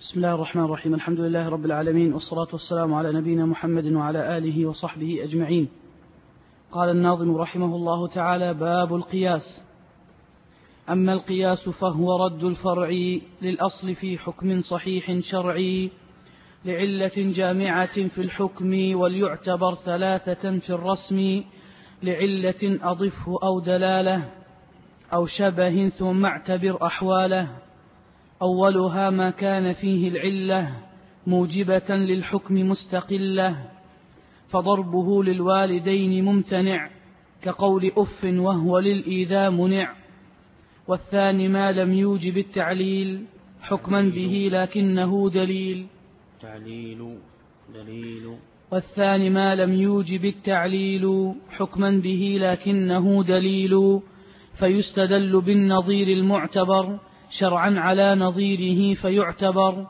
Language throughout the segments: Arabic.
بسم الله الرحمن الرحيم. الحمد لله رب العالمين، والصلاة والسلام على نبينا محمد وعلى آله وصحبه أجمعين. قال الناظم رحمه الله تعالى: باب القياس. أما القياس فهو رد الفرع للأصل في حكم صحيح شرعي لعلة جامعة في الحكم، وليعتبر ثلاثة في الرسم: لعلة أضفه أو دلالة أو شبه، ثم اعتبر أحواله. أولها ما كان فيه العلة موجبة للحكم مستقلة، فضربه للوالدين ممتنع كقول أف وهو للإيذاء منع. والثاني ما لم يوجب التعليل حكما به لكنه دليل. والثاني ما لم يوجب التعليل حكما به لكنه دليل، فيستدل بالنظير المعتبر شرعا على نظيره فيعتبر،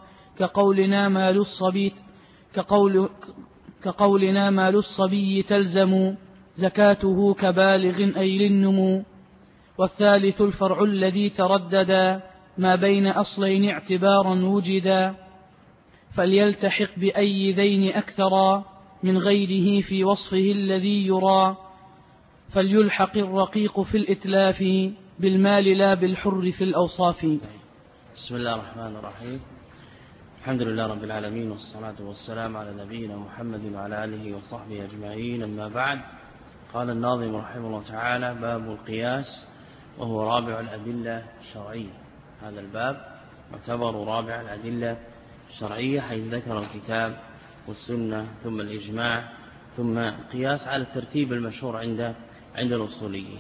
كقولنا مال الصبي تلزم زكاته كبالغ أي للنمو. والثالث الفرع الذي ترددا ما بين أصلين اعتبارا وجدا، فليلتحق بأي ذين أكثرا من غيره في وصفه الذي يرى. فليلحق الرقيق في الإتلاف بالمال لا بالحر في الأوصاف. بسم الله الرحمن الرحيم. الحمد لله رب العالمين، والصلاة والسلام على نبينا محمد وعلى آله وصحبه أجمعين. أما بعد، قال الناظم رحمه الله تعالى: باب القياس، وهو رابع الأدلة الشرعية. هذا الباب يعتبر رابع الأدلة الشرعية، حيث ذكر الكتاب والسنة ثم الإجماع ثم القياس على الترتيب المشهور عند الأصوليين.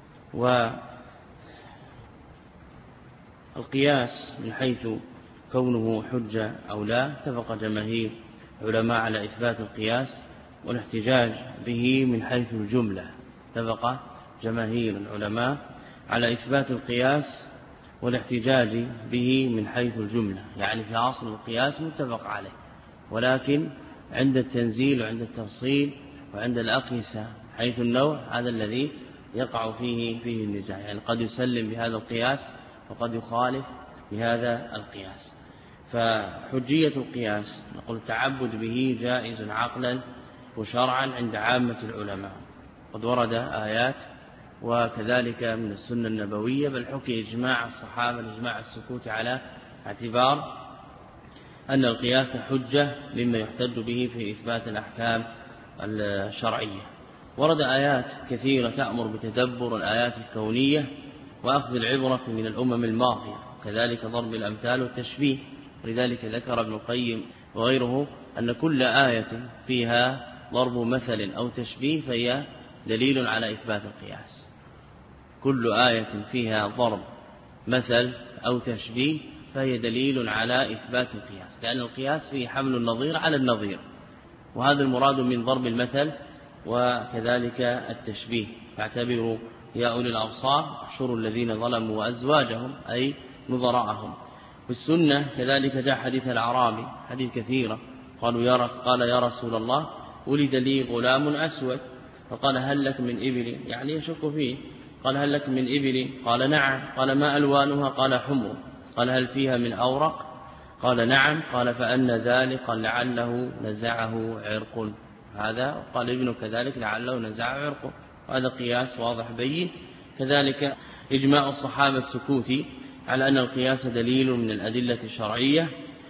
والقياس من حيث كونه حجة أو لا، اتفق جماهير علماء على إثبات القياس والاحتجاج به من حيث الجملة. اتفق جماهير العلماء على إثبات القياس والاحتجاج به من حيث الجملة، يعني في أصل القياس متفق عليه، ولكن عند التنزيل وعند التفصيل وعند الأقيسة حيث النوع، هذا الذي يقع فيه النزاع. يعني قد يسلم بهذا القياس وقد يخالف بهذا القياس. فحجية القياس نقول التعبد به جائز عقلا وشرعا عند عامة العلماء. قد ورد آيات وكذلك من السنة النبوية، بل حكي إجماع الصحابة الإجماع السكوت على اعتبار أن القياس حجة مما يحتج به في إثبات الأحكام الشرعية. ورد آيات كثيرة تأمر بتدبر الآيات الكونية وأخذ العبرة من الأمم الماضية، كذلك ضرب الأمثال والتشبيه. ولذلك ذكر ابن القيم وغيره أن كل آية فيها ضرب مثل أو تشبيه فهي دليل على إثبات القياس. كل آية فيها ضرب مثل أو تشبيه فهي دليل على إثبات القياس، لأن القياس فيه حمل النظير على النظير، وهذا المراد من ضرب المثل وكذلك التشبيه. فاعتبروا يا أولي الأبصار احشروا الذين ظلموا وأزواجهم أي نظراءهم. في السنة كذلك جاء حديث الأعرابي، حديث كثيرة، قال يا رسول الله ولد لي غلام أسود، فقال هل لك من إبل؟ يعني يشك فيه. قال هل لك من إبل؟ قال نعم. قال ما ألوانها؟ قال حمر. قال هل فيها من أورق؟ قال نعم. قال فأن ذلك؟ قال لعله نزعه عرق. هذا قال ابنه كذلك لعله نزعه عرق. هذا قياس واضح بين. كذلك إجماع الصحابة السكوتي على أن القياس دليل من الأدلة الشرعية،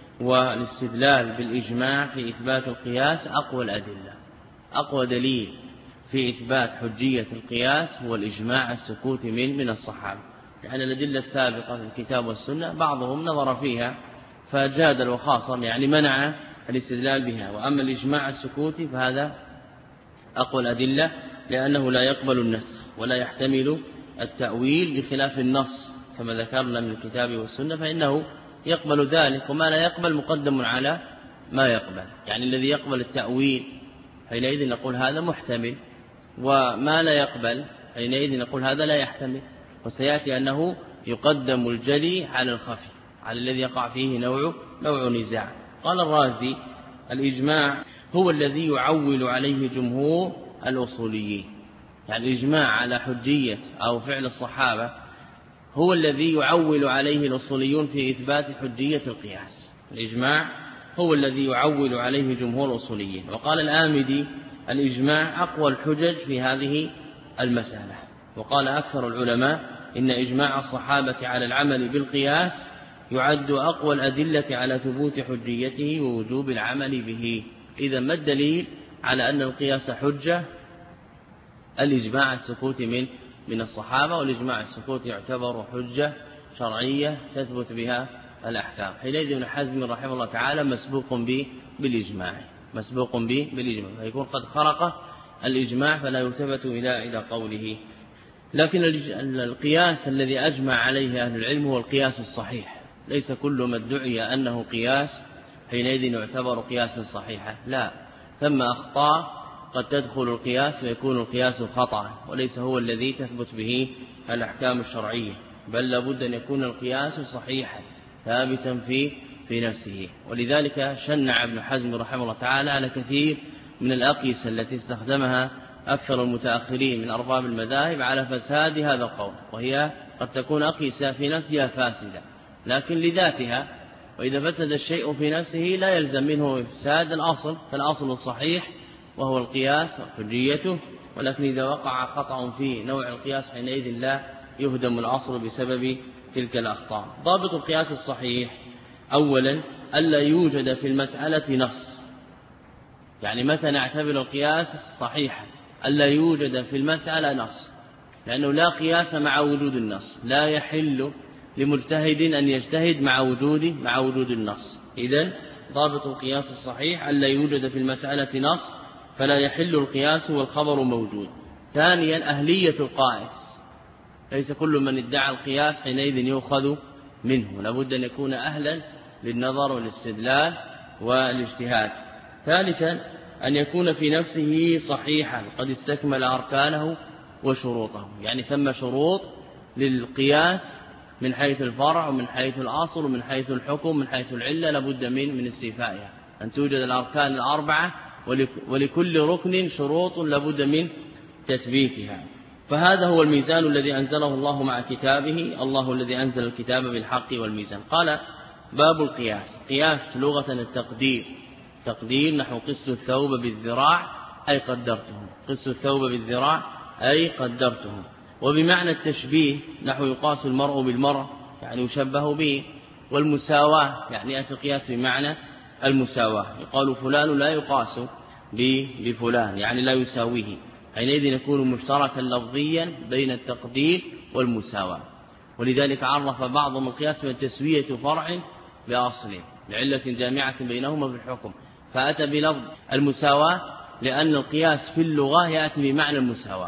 والاستدلال بالإجماع في إثبات القياس أقوى الأدلة. أقوى دليل في إثبات حجية القياس هو الإجماع السكوتي من الصحابة، لأن الأدلة السابقة في الكتاب والسنة بعضهم نظر فيها فجادل وخاصم، يعني منع الاستدلال بها. وأما الإجماع السكوتي فهذا أقوى الأدلة، لأنه لا يقبل النسخ ولا يحتمل التأويل بخلاف النص كما ذكرنا من الكتاب والسنة، فإنه يقبل ذلك، وما لا يقبل مقدم على ما يقبل. يعني الذي يقبل التأويل حينئذ نقول هذا محتمل، وما لا يقبل حينئذ نقول هذا لا يحتمل. وسيأتي أنه يقدم الجلي على الخفي، على الذي يقع فيه نوع نزاع. قال الرازي الإجماع هو الذي يعول عليه جمهور الأصوليين، يعني الإجماع على حجية أو فعل الصحابة هو الذي يعول عليه الأصوليون في إثبات حجية القياس. الإجماع هو الذي يعول عليه جمهور الأصوليين. وقال الآمدي الإجماع أقوى الحجج في هذه المسألة. وقال أكثر العلماء إن إجماع الصحابة على العمل بالقياس يعد أقوى الأدلة على ثبوت حجيته ووجوب العمل به. إذا ما الدليل على أن القياس حجة؟ الإجماع السكوت من الصحابة، والإجماع السكوت يعتبر حجة شرعية تثبت بها الأحكام. حينئذ ابن حزم رحمه الله تعالى مسبوق بالإجماع، فيكون قد خرق الإجماع فلا يلتفت إلى قوله. لكن القياس الذي أجمع عليه أهل العلم هو القياس الصحيح. ليس كل ما ادعي أنه قياس حينئذ يعتبر قياسا صحيحا، لا، ثم أخطاء قد تدخل القياس ويكون القياس خطأ، وليس هو الذي تثبت به الأحكام الشرعية، بل لابد أن يكون القياس صحيحا ثابتا في نفسه. ولذلك شنع ابن حزم رحمه الله تعالى على كثير من الأقيسة التي استخدمها أكثر المتأخرين من أرباب المذاهب على فساد هذا القول، وهي قد تكون أقيسة في نفسها فاسدة لكن لذاتها، وإذا فسد الشيء في نفسه لا يلزم منه إفساد الأصل، فالأصل الصحيح وهو القياس وحجيته، ولكن إذا وقع خطأ في نوع القياس حينئذ لا يهدم الأصل بسبب تلك الأخطاء. ضابط القياس الصحيح أولا ألا يوجد في المسألة نص. يعني متى نعتبر القياس صحيحا؟ ألا يوجد في المسألة نص، لأنه لا قياس مع وجود النص، لا يحل لمجتهد أن يجتهد مع وجود النص. إذن ضابط القياس الصحيح ألا يوجد في المسألة نص فلا يحل القياس والخبر موجود. ثانيا أهلية القائس، ليس كل من ادعى القياس حينئذ يؤخذ منه، لابد أن يكون أهلا للنظر والاستدلال والاجتهاد. ثالثا أن يكون في نفسه صحيحا قد استكمل أركانه وشروطه، يعني ثم شروط للقياس من حيث الفرع ومن حيث الأصل ومن حيث الحكم ومن حيث العلة، لابد من استيفائها، أن توجد الأركان الأربعة ولكل ركن شروط لابد من تثبيتها. فهذا هو الميزان الذي أنزله الله مع كتابه، الله الذي أنزل الكتاب بالحق والميزان. قال باب القياس. قياس لغة التقدير، تقدير نحو قس الثوب بالذراع أي قدرته، قس الثوب بالذراع أي قدرته. وبمعنى التشبيه نحو يقاس المرء بالمرء يعني يشبه به، والمساواة يعني يأتي القياس بمعنى المساواة، يقال فلان لا يقاس بفلان يعني لا يساويه، حينئذ يكون مشتركا لفظيا بين التقدير والمساواة. ولذلك عرف بعضهم القياس من تسوية فرع بأصله لعلة جامعة بينهما في الحكم، فأتى بلفظ المساواة لأن القياس في اللغة يأتي بمعنى المساواة.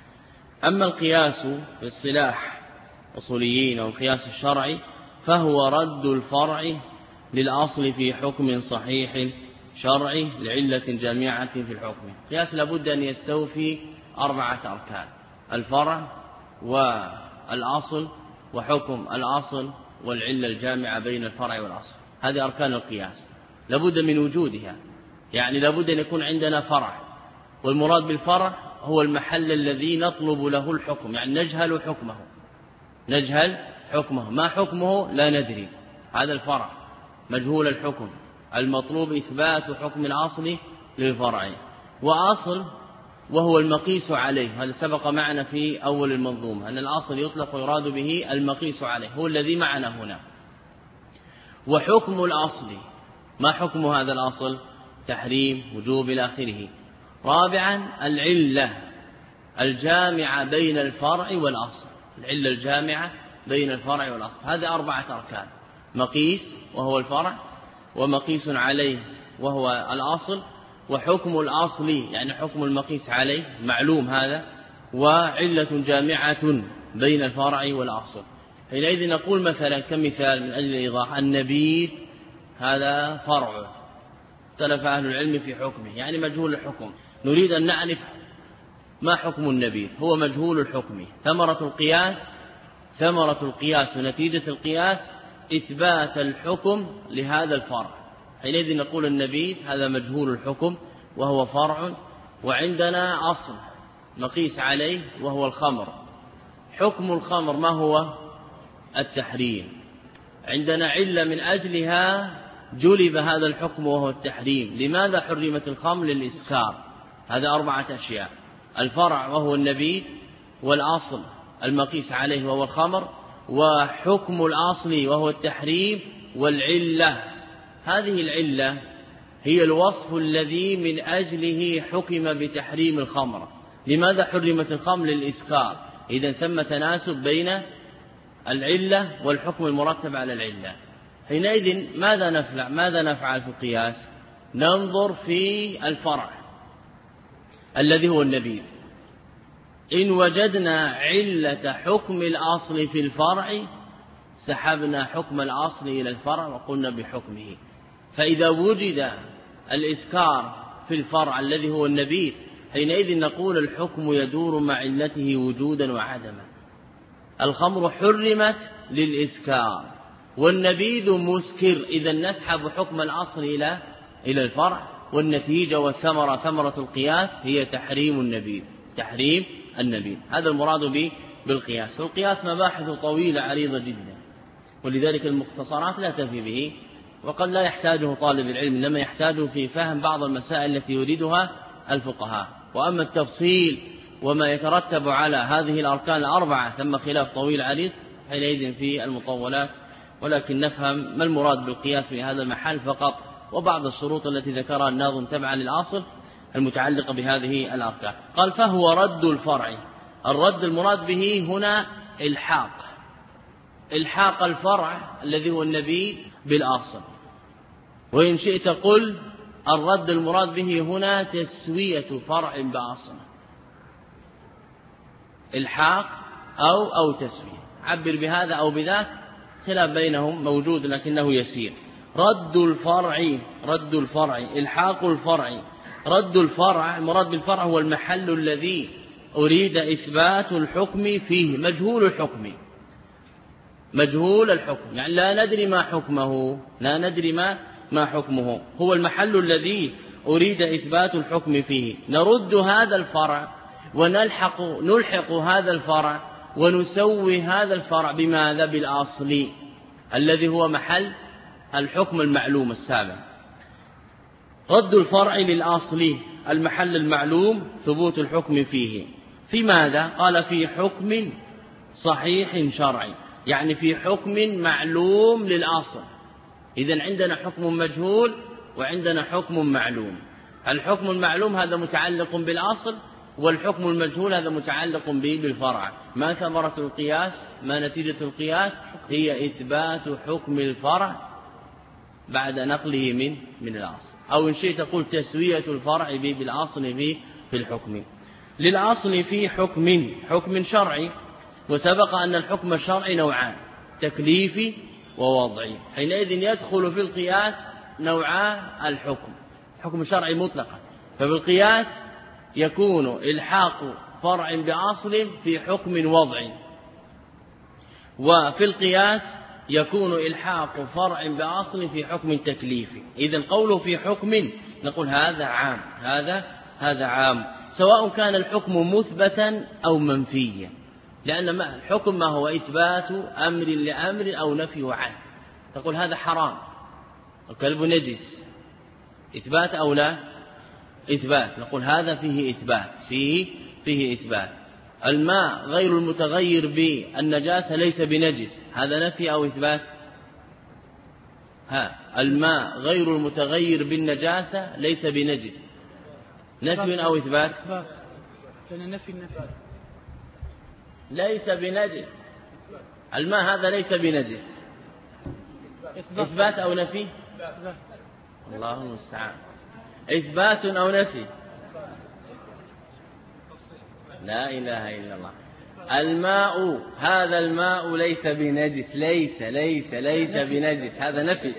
أما القياس في اصطلاح أصوليين أو القياس الشرعي فهو رد الفرع للأصل في حكم صحيح شرعي لعلة جامعة في الحكم. قياس لابد أن يستوفي 4 أركان: الفرع والأصل وحكم الأصل والعلة الجامعة بين الفرع والأصل. هذه أركان القياس لابد من وجودها، يعني لابد أن يكون عندنا فرع، والمراد بالفرع هو المحل الذي نطلب له الحكم، يعني نجهل حكمه، ما حكمه لا ندري، هذا الفرع مجهول الحكم، المطلوب إثبات حكم الأصل للفرع. وأصل وهو المقيس عليه، هذا سبق معنا في أول المنظومة أن الأصل يطلق ويراد به المقيس عليه، هو الذي معنا هنا. وحكم الأصل، ما حكم هذا الأصل؟ تحريم، وجوب إلى آخره. رابعا العلة الجامعة بين الفرع والأصل، العلة الجامعة بين الفرع والأصل، هذه 4 أركان: مقيس وهو الفرع، ومقيس عليه وهو الأصل، وحكم الأصل يعني حكم المقيس عليه معلوم هذا، وعلة جامعة بين الفرع والأصل. حينئذ نقول مثلا كمثال من أجل الإيضاح: النبيذ هذا فرع، اختلف أهل العلم في حكمه يعني مجهول الحكم، نريد أن نعرف ما حكم النبيذ، هو مجهول الحكم. ثمرة القياس ونتيجة القياس إثبات الحكم لهذا الفرع، حينئذ نقول النبيذ هذا مجهول الحكم وهو فرع، وعندنا أصل مقيس عليه وهو الخمر، حكم الخمر ما هو؟ التحريم. عندنا علة من أجلها جلب هذا الحكم وهو التحريم. لماذا حرمت الخمر؟ للإسكار. هذا 4 أشياء: الفرع وهو النبيذ، والأصل المقيس عليه وهو الخمر، وحكم الأصل وهو التحريم، والعلة. هذه العلة هي الوصف الذي من أجله حكم بتحريم الخمر. لماذا حرمت الخمر؟ للإسكار. إذن ثم تناسب بين العلة والحكم المرتب على العلة. حينئذ ماذا نفعل في القياس؟ ننظر في الفرع الذي هو النبيذ. إن وجدنا علة حكم الأصل في الفرع سحبنا حكم الأصل إلى الفرع وقلنا بحكمه. فإذا وجد الإسكار في الفرع الذي هو النبيذ حينئذ نقول الحكم يدور مع علته وجودا وعدما. الخمر حرمت للإسكار والنبيذ مسكر، إذا نسحب حكم الأصل إلى الفرع، والنتيجة والثمرة ثمرة القياس هي تحريم النبيذ. هذا المراد بالقياس. والقياس مباحث طويلة عريضة جدا، ولذلك المختصرات لا تفي به، وقد لا يحتاجه طالب العلم، إنما يحتاجه في فهم بعض المسائل التي يريدها الفقهاء. وأما التفصيل وما يترتب على هذه الأركان ال4 ثم خلاف طويل عريض حينئذ في المطولات. ولكن نفهم ما المراد بالقياس في هذا المحل فقط، وبعض الشروط التي ذكرها الناظم تبعا للأصل المتعلقة بهذه الأركان. قال: فهو رد الفرع. الرد المراد به هنا الحاق الفرع الذي هو النبيذ بالأصل. وإن شئت قل الرد المراد به هنا تسوية فرع بأصل. الحاق أو تسوية، عبر بهذا أو بذاك، خلاف بينهم موجود لكنه يسير. رد الفرع، الحاق الفرع. رد الفرع، المراد بالفرع هو المحل الذي أريد إثبات الحكم فيه، مجهول الحكم، يعني لا ندري ما حكمه، هو المحل الذي أريد إثبات الحكم فيه. نرد هذا الفرع ونلحق هذا الفرع ونسوي هذا الفرع بماذا؟ بالأصل الذي هو محل الحكم المعلوم السابق. رد الفرع للأصل، المحل المعلوم، ثبوت الحكم فيه. في ماذا؟ قال: في حكم صحيح شرعي، يعني في حكم معلوم للأصل. إذن عندنا حكم مجهول وعندنا حكم معلوم. الحكم المعلوم هذا متعلق بالأصل، والحكم المجهول هذا متعلق بالفرع. ما ثمرة القياس؟ ما نتيجة القياس؟ هي إثبات حكم الفرع بعد نقله من الأصل، أو إن شئت تقول تسوية الفرع بالأصل في الحكم. للأصل في حكم شرعي، وسبق أن الحكم الشرعي نوعان: تكليفي ووضعي. حينئذ يدخل في القياس نوعا الحكم، حكم شرعي مطلقا. فبالقياس يكون إلحاق فرع بأصل في حكم وضعي، وفي القياس يكون إلحاق فرع بأصل في حكم تكليفي. إذن قوله في حكم نقول هذا عام، هذا عام، سواء كان الحكم مثبتا أو منفيا، لأن الحكم ما هو؟ إثبات أمر لأمر أو نفيه عنه. تقول هذا حرام، الكلب نجس، إثبات أو لا إثبات؟ نقول هذا فيه إثبات، فيه إثبات. الماء غير المتغير بالنجاسة ليس بنجس، هذا نفي أو إثبات؟ الماء غير المتغير بالنجاسة ليس بنجس، نفي أو إثبات؟ لأن النفي ليس بنجس، الماء هذا ليس بنجس، إثبات أو نفي؟ الله المستعان. إثبات أو نفي؟ لا إله إلا الله. الماء، هذا الماء ليس بنجس، ليس بنجس، هذا نفي.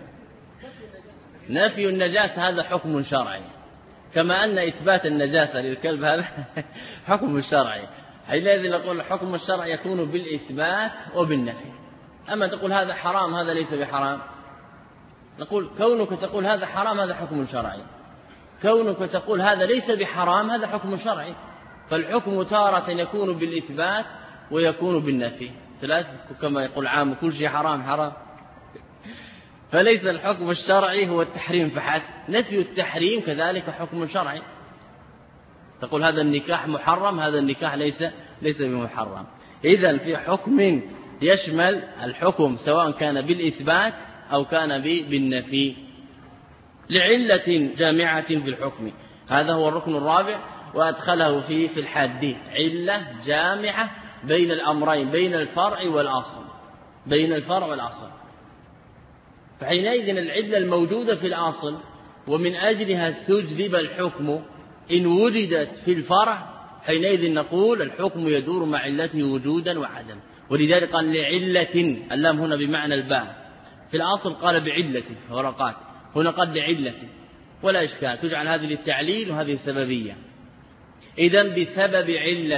نفي النجاسة هذا حكم شرعي، كما أن إثبات النجاسة للكلب هذا حكم شرعي. حينئذ نقول الحكم الشرعي يكون بالإثبات وبالنفي. أما تقول هذا حرام هذا ليس بحرام، نقول كونك تقول هذا حرام هذا حكم شرعي، كونك تقول هذا ليس بحرام هذا حكم شرعي. فالحكم تارة يكون بالإثبات ويكون بالنفي، ثلاثة كما يقول عام كل شيء حرام. فليس الحكم الشرعي هو التحريم فحسب، نفي التحريم كذلك حكم شرعي. تقول هذا النكاح محرم، هذا النكاح ليس بمحرم. إذن في حكم يشمل الحكم سواء كان بالإثبات أو كان بالنفي لعلة جامعة في الحكم. هذا هو الركن الرابع، وأدخله في الحد، علة جامعة بين الأمرين، بين الفرع والأصل، بين الفرع والأصل. فحينئذ العلة الموجودة في الأصل ومن أجلها استجلب الحكم إن وجدت في الفرع، حينئذ نقول الحكم يدور مع علته وجودا وعدم. ولذلك قال لعلة، اللام هنا بمعنى الباء، في الأصل قال بعلة ورقات، هنا قال لعلة، ولا إشكال، تجعل هذه للتعليل وهذه السببية. إذن بسبب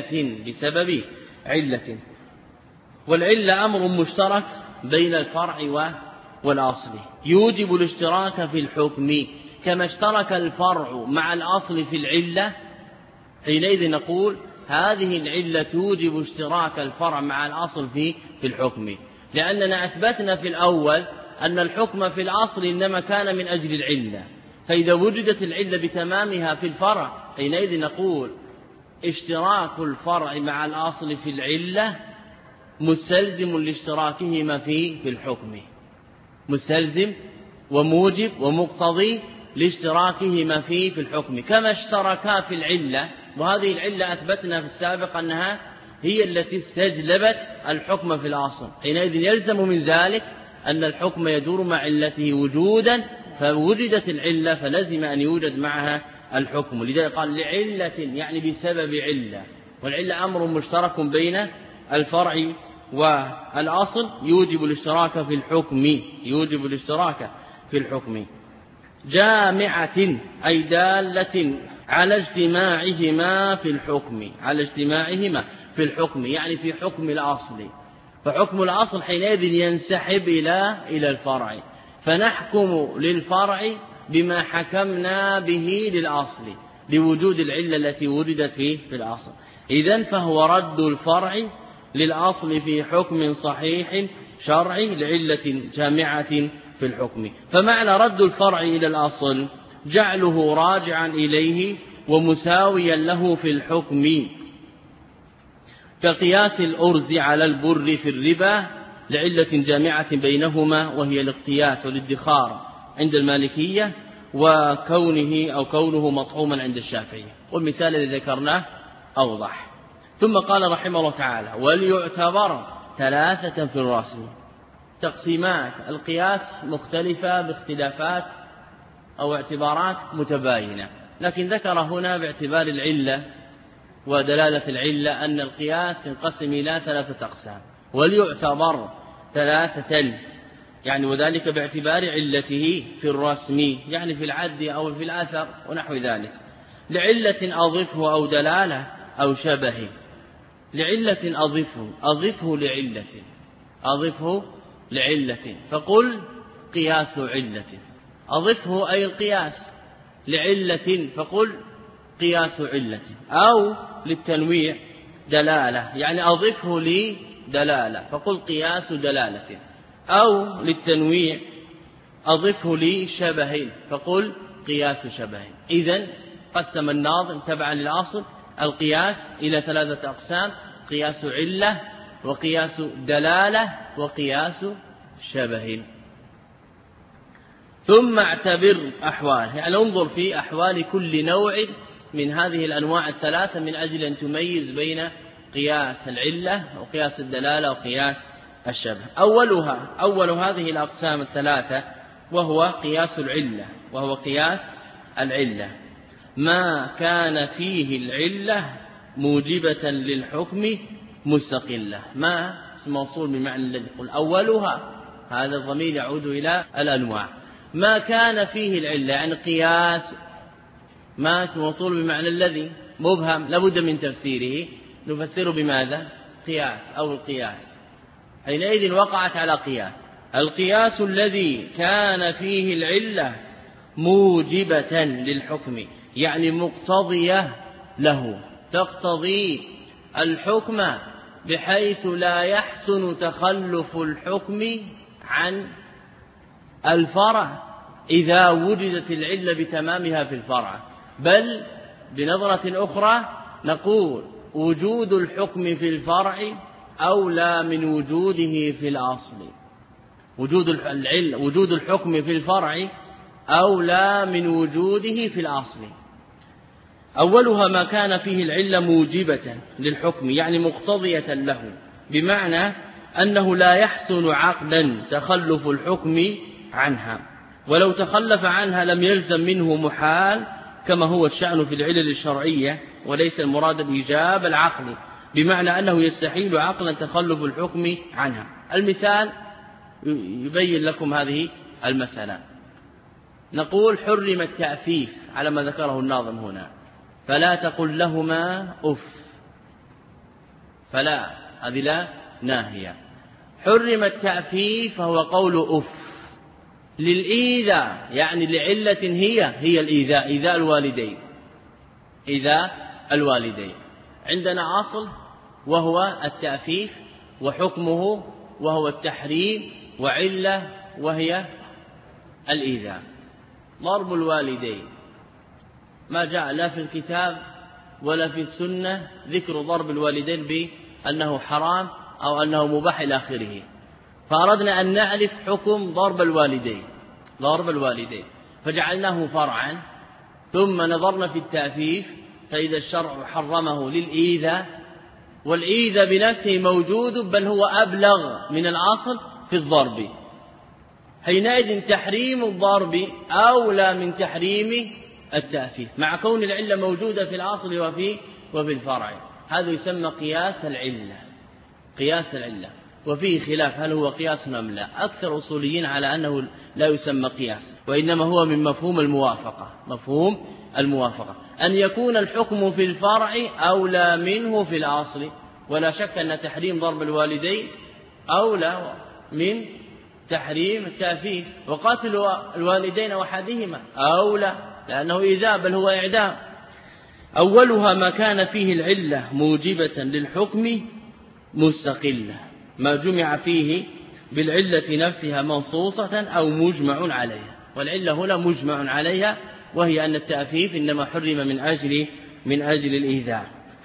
علة، والعلة أمر مشترك بين الفرع والأصل يوجب الاشتراك في الحكم، كما اشترك الفرع مع الأصل في العلة، حينئذ نقول هذه العلة توجب اشتراك الفرع مع الأصل في الحكم، لأننا أثبتنا في الأول أن الحكم في الأصل إنما كان من أجل العلة، فإذا وجدت العلة بتمامها في الفرع حينئذ نقول اشتراك الفرع مع الأصل في العلة مستلزم لاشتراكهما في الحكم، مستلزم وموجب ومقتضي لاشتراكهما في الحكم، كما اشتركا في العلة. وهذه العلة أثبتنا في السابق أنها هي التي استجلبت الحكم في الأصل، حينئذ يلزم من ذلك أن الحكم يدور مع علته وجودا، فوجدت العلة فلزم أن يوجد معها الحكم. لذلك قال لعلة يعني بسبب علة، والعلة أمر مشترك بين الفرع والأصل يوجب الاشتراك في الحكم، يوجب الاشتراك في الحكم. جامعة أي دالة على اجتماعهما في الحكم، على اجتماعهما في الحكم يعني في حكم الأصل، فحكم الأصل حينئذ ينسحب إلى الفرع، فنحكم للفرع بما حكمنا به للأصل لوجود العلة التي وجدت في الأصل. إذن فهو رد الفرع للأصل في حكم صحيح شرعي لعلة جامعة في الحكم. فمعنى رد الفرع إلى الأصل جعله راجعا إليه ومساويا له في الحكم، كقياس الأرز على البر في الربا لعلة جامعة بينهما وهي الاقتيات والادخار عند المالكية، كونه مطعوما عند الشافعية، والمثال الذي ذكرناه أوضح. ثم قال رحمه الله تعالى وليعتبر ثلاثة في الرسم. تقسيمات القياس مختلفة باختلافات أو اعتبارات متباينة، لكن ذكر هنا باعتبار العلة ودلالة العلة أن القياس ينقسم إلى ثلاثة أقسام، وليعتبر ثلاثة يعني وذلك باعتبار علته في الرسم يعني في العد أو في الأثر ونحو ذلك، لعلة أضفه أو دلالة أو شبه. لعلة أضفه لعلة فقل قياس علة، أضفه أي القياس لعلة فقل قياس علة، أو للتنويع دلالة يعني أضفه لدلالة فقل قياس دلالة، أو للتنويع أضفه لشبه فقل قياس شبه. إذن قسم الناظم تبعا للأصل القياس إلى ثلاثة أقسام: قياس علة وقياس دلالة وقياس شبه. ثم اعتبر أحوال، يعني انظر في أحوال كل نوع من هذه الأنواع الثلاثة من أجل أن تميز بين قياس العلة وقياس الدلالة وقياس الشبه. أول هذه الأقسام الثلاثة وهو قياس العلة، ما كان فيه العلة موجبة للحكم مستقلة. ما اسم موصول بمعنى الذي، قل أولها، هذا الضمير يعود إلى الأنواع. ما كان فيه العلة يعني قياس، ما اسم موصول بمعنى الذي مبهم لابد من تفسيره، نفسره بماذا؟ قياس أو القياس، حينئذ وقعت على قياس. القياس الذي كان فيه العلة موجبة للحكم يعني مقتضية له، تقتضي الحكم بحيث لا يحسن تخلف الحكم الفرع إذا وجدت العلة بتمامها في الفرع، بل بنظرة أخرى نقول وجود الحكم في الفرع أولى من وجوده في الأصل. وجود الحكم في الفرع أولى من وجوده في الأصل. أولها ما كان فيه العلة موجبة للحكم، يعني مقتضية له، بمعنى أنه لا يحسن عقلا تخلف الحكم عنها، ولو تخلف عنها لم يلزم منه محال، كما هو الشأن في العلل الشرعية، وليس المراد الإيجاب العقلي، بمعنى أنه يستحيل عقلا تخلف الحكم عنها. المثال يبين لكم هذه المسألة. نقول حرم التأفيف على ما ذكره الناظم هنا، فلا تقل لهما أف، فلا هذه لا ناهية. حرم التأفيف فهو قول أف للإيذاء، يعني لعلة هي الإيذاء، إيذاء الوالدين، إيذاء الوالدين. عندنا أصل وهو التأفيف، وحكمه وهو التحريم، وعلة وهي الإيذاء. ضرب الوالدين ما جاء لا في الكتاب ولا في السنة ذكر ضرب الوالدين بأنه حرام أو أنه مباح إلى آخره، فأردنا أن نعرف حكم ضرب الوالدين فجعلناه فرعا، ثم نظرنا في التأفيف فإذا الشرع حرمه للإيذاء، والإيذاء بنفسه موجود بل هو أبلغ من الأصل في الضرب، حينئذ تحريم الضرب أولى من تحريم التأفيف، مع كون العلة موجودة في الأصل وفي الفرع. هذا يسمى قياس العلة، وفيه خلاف هل هو قياس أم لا. أكثر أصوليين على أنه لا يسمى قياس، وإنما هو من مفهوم الموافقة، أن يكون الحكم في الفرع أولى منه في الأصل. ولا شك أن تحريم ضرب الوالدين أولى من تحريم التأفيف، وقتل الوالدين وحدهما أولى لأنه إيذاء بل هو إعدام. أولها ما كان فيه العلة موجبة للحكم مستقلة، ما جمع فيه بالعلة نفسها منصوصة أو مجمع عليها، والعلة هنا مجمع عليها، وهي أن التأفيف إنما حرم من أجل الإيذاء.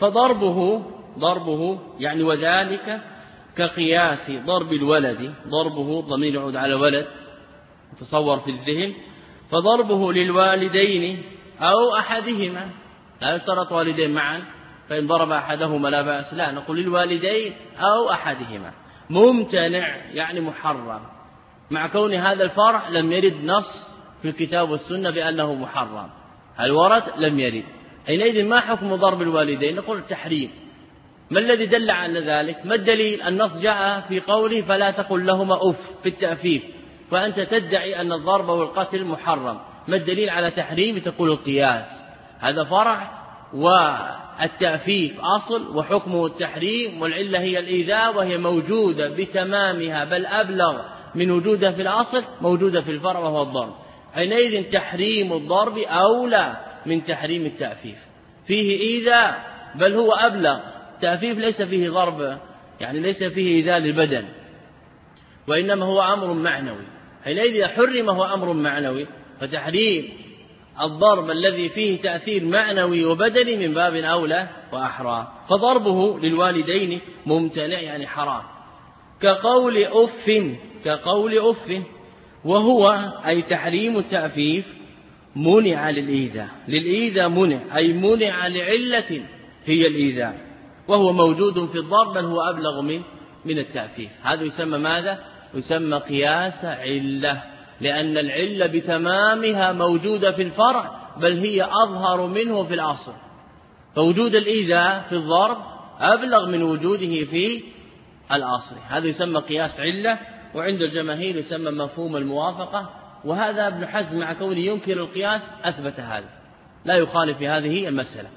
فضربه يعني وذلك كقياس ضرب الولد، ضربه ضمير يعود على ولد متصور في الذهن، فضربه للوالدين أو أحدهما، لا يشترط والدين معا، فإن ضرب أحدهما لا بأس، لا، نقول للوالدين أو أحدهما. ممتنع يعني محرم، مع كون هذا الفرع لم يرد نص في الكتاب والسنة بأنه محرم، هل ورد؟ لم يرد. حينئذ ما حكم ضرب الوالدين؟ نقول التحريم. ما الذي دل على ذلك؟ ما الدليل؟ النص جاء في قوله فلا تقل لهما أف في التأفيف، فأنت تدعي أن الضرب والقتل محرم. ما الدليل على تحريم؟ تقول القياس، هذا فرع والتأفيف أصل وحكمه التحريم، والعلة هي الإيذاء وهي موجودة بتمامها بل أبلغ من وجودها في الأصل، موجودة في الفرع وهو الضرب. حينئذ تحريم الضرب أولى من تحريم التأفيف، فيه إيذاء بل هو أبلغ. التأفيف ليس فيه ضرب، يعني ليس فيه إيذاء للبدن، وإنما هو أمر معنوي. حينئذ حرم هو أمر معنوي، فتحريم الضرب الذي فيه تأثير معنوي وبدني من باب أولى وأحرى. فضربه للوالدين ممتنع يعني حرام، كقول أف، وهو أي تحريم التأفيف منع للإيذاء منع، أي منع لعلة هي الإيذاء، وهو موجود في الضرب بل هو أبلغ من التأفيف. هذا يسمى ماذا؟ يسمى قياس علة، لأن العلة بتمامها موجودة في الفرع بل هي أظهر منه في الأصل، فوجود الإيذاء في الضرب أبلغ من وجوده في الأصل. هذا يسمى قياس علة، وعند الجماهير يسمى مفهوم الموافقة. وهذا ابن حزم مع كونه ينكر القياس أثبت هذا، لا يخالف في هذه المسألة،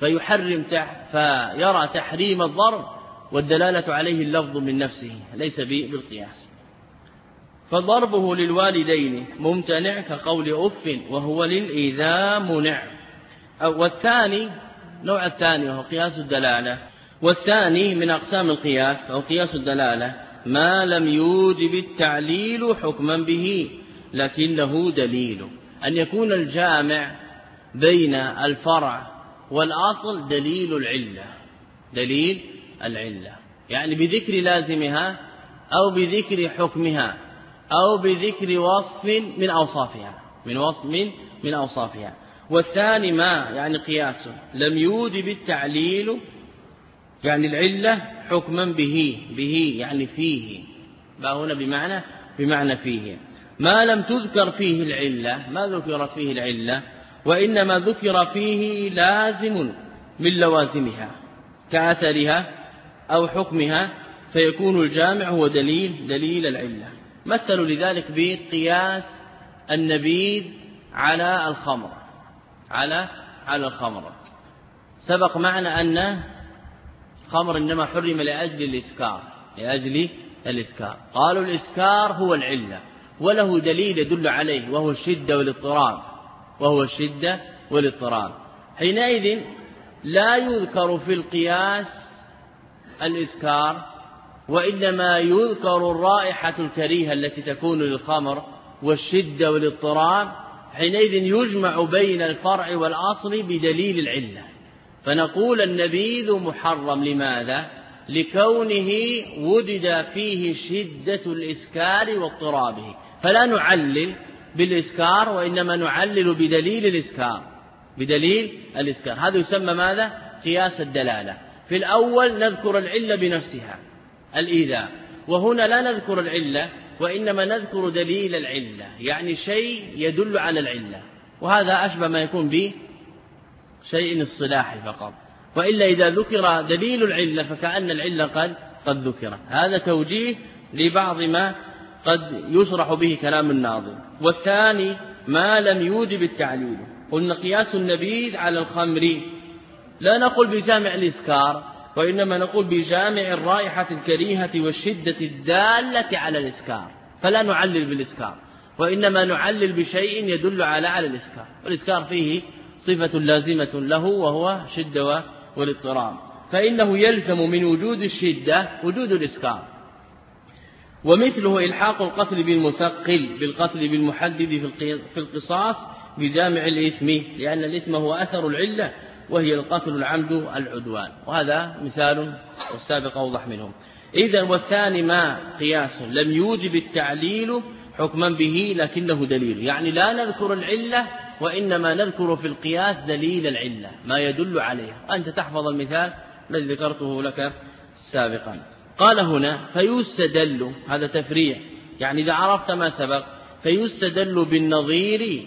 فيرى تحريم الضرب والدلالة عليه اللفظ من نفسه ليس بالقياس. فضربه للوالدين ممتنع كقول أف، وهو للإيذاء منع. والثاني نوع الثاني وهو قياس الدلالة، والثاني من أقسام القياس أو قياس الدلالة ما لم يوجب التعليل حكما به، لكنه دليل. أن يكون الجامع بين الفرع والأصل دليل العلة، دليل العلة، يعني بذكر لازمها أو بذكر حكمها أو بذكر وصف من أوصافها، من وصف من أوصافها. والثاني ما يعني قياس لم يوجب التعليل، يعني العلة حكما به يعني فيه، هنا بمعنى فيه، ما لم تذكر فيه العلة، ما ذكر فيه العلة وإنما ذكر فيه لازم من لوازمها كأثرها أو حكمها، فيكون الجامع هو دليل العلة. مثلوا لذلك بقياس النبيذ على الخمر، على الخمر. سبق معنا أن الخمر إنما حرم لأجل الإسكار، قالوا الإسكار هو العلة وله دليل يدل عليه وهو الشدة والاضطراب. حينئذ لا يذكر في القياس الإسكار، وإنما يذكر الرائحة الكريهة التي تكون للخمر والشدة والاضطراب. حينئذ يجمع بين الفرع والأصل بدليل العلة، فنقول النبيذ محرم. لماذا؟ لكونه وجد فيه شدة الإسكار واضطرابه، فلا نعلل بالإسكار وإنما نعلل بدليل الإسكار. هذا يسمى ماذا؟ قياس الدلالة. في الأول نذكر العلة بنفسها الإيذاء، وهنا لا نذكر العلة وإنما نذكر دليل العلة، يعني شيء يدل على العلة، وهذا أشبه ما يكون به شيء الصلاحي فقط، وإلا إذا ذكر دليل العلة فكأن العلة قد ذكرت. هذا توجيه لبعض ما قد يشرح به كلام الناظم. والثاني ما لم يوجب التعليل، قلنا قياس النبيذ على الخمر لا نقول بجامع الإسكار، وإنما نقول بجامع الرائحة الكريهة والشدة الدالة على الإسكار، فلا نعلل بالإسكار وإنما نعلل بشيء يدل على الإسكار، والإسكار فيه صفة لازمة له وهو شدة والاضطراب، فإنه يلزم من وجود الشدة وجود الإسكار. ومثله إلحاق القتل بالمثقل بالقتل بالمحدد في القصاص بجامع الإثم، لأن الإثم هو أثر العلة وهي القتل العمد العدوان، وهذا مثال والسابق أوضح منه. إذن والثاني ما قياس لم يوجب التعليل حكما به لكنه دليل، يعني لا نذكر العلة وإنما نذكر في القياس دليل العلة ما يدل عليها. أنت تحفظ المثال الذي ذكرته لك سابقا. قال هنا فيستدل، هذا تفريع، يعني إذا عرفت ما سبق فيستدل بالنظير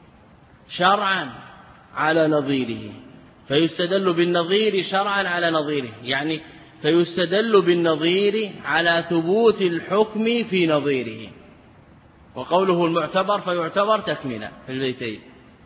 شرعا على نظيره، فيستدل بالنظير شرعا على نظيره، يعني فيستدل بالنظير على ثبوت الحكم في نظيره. وقوله المعتبر فيعتبر تكملة في البيتين،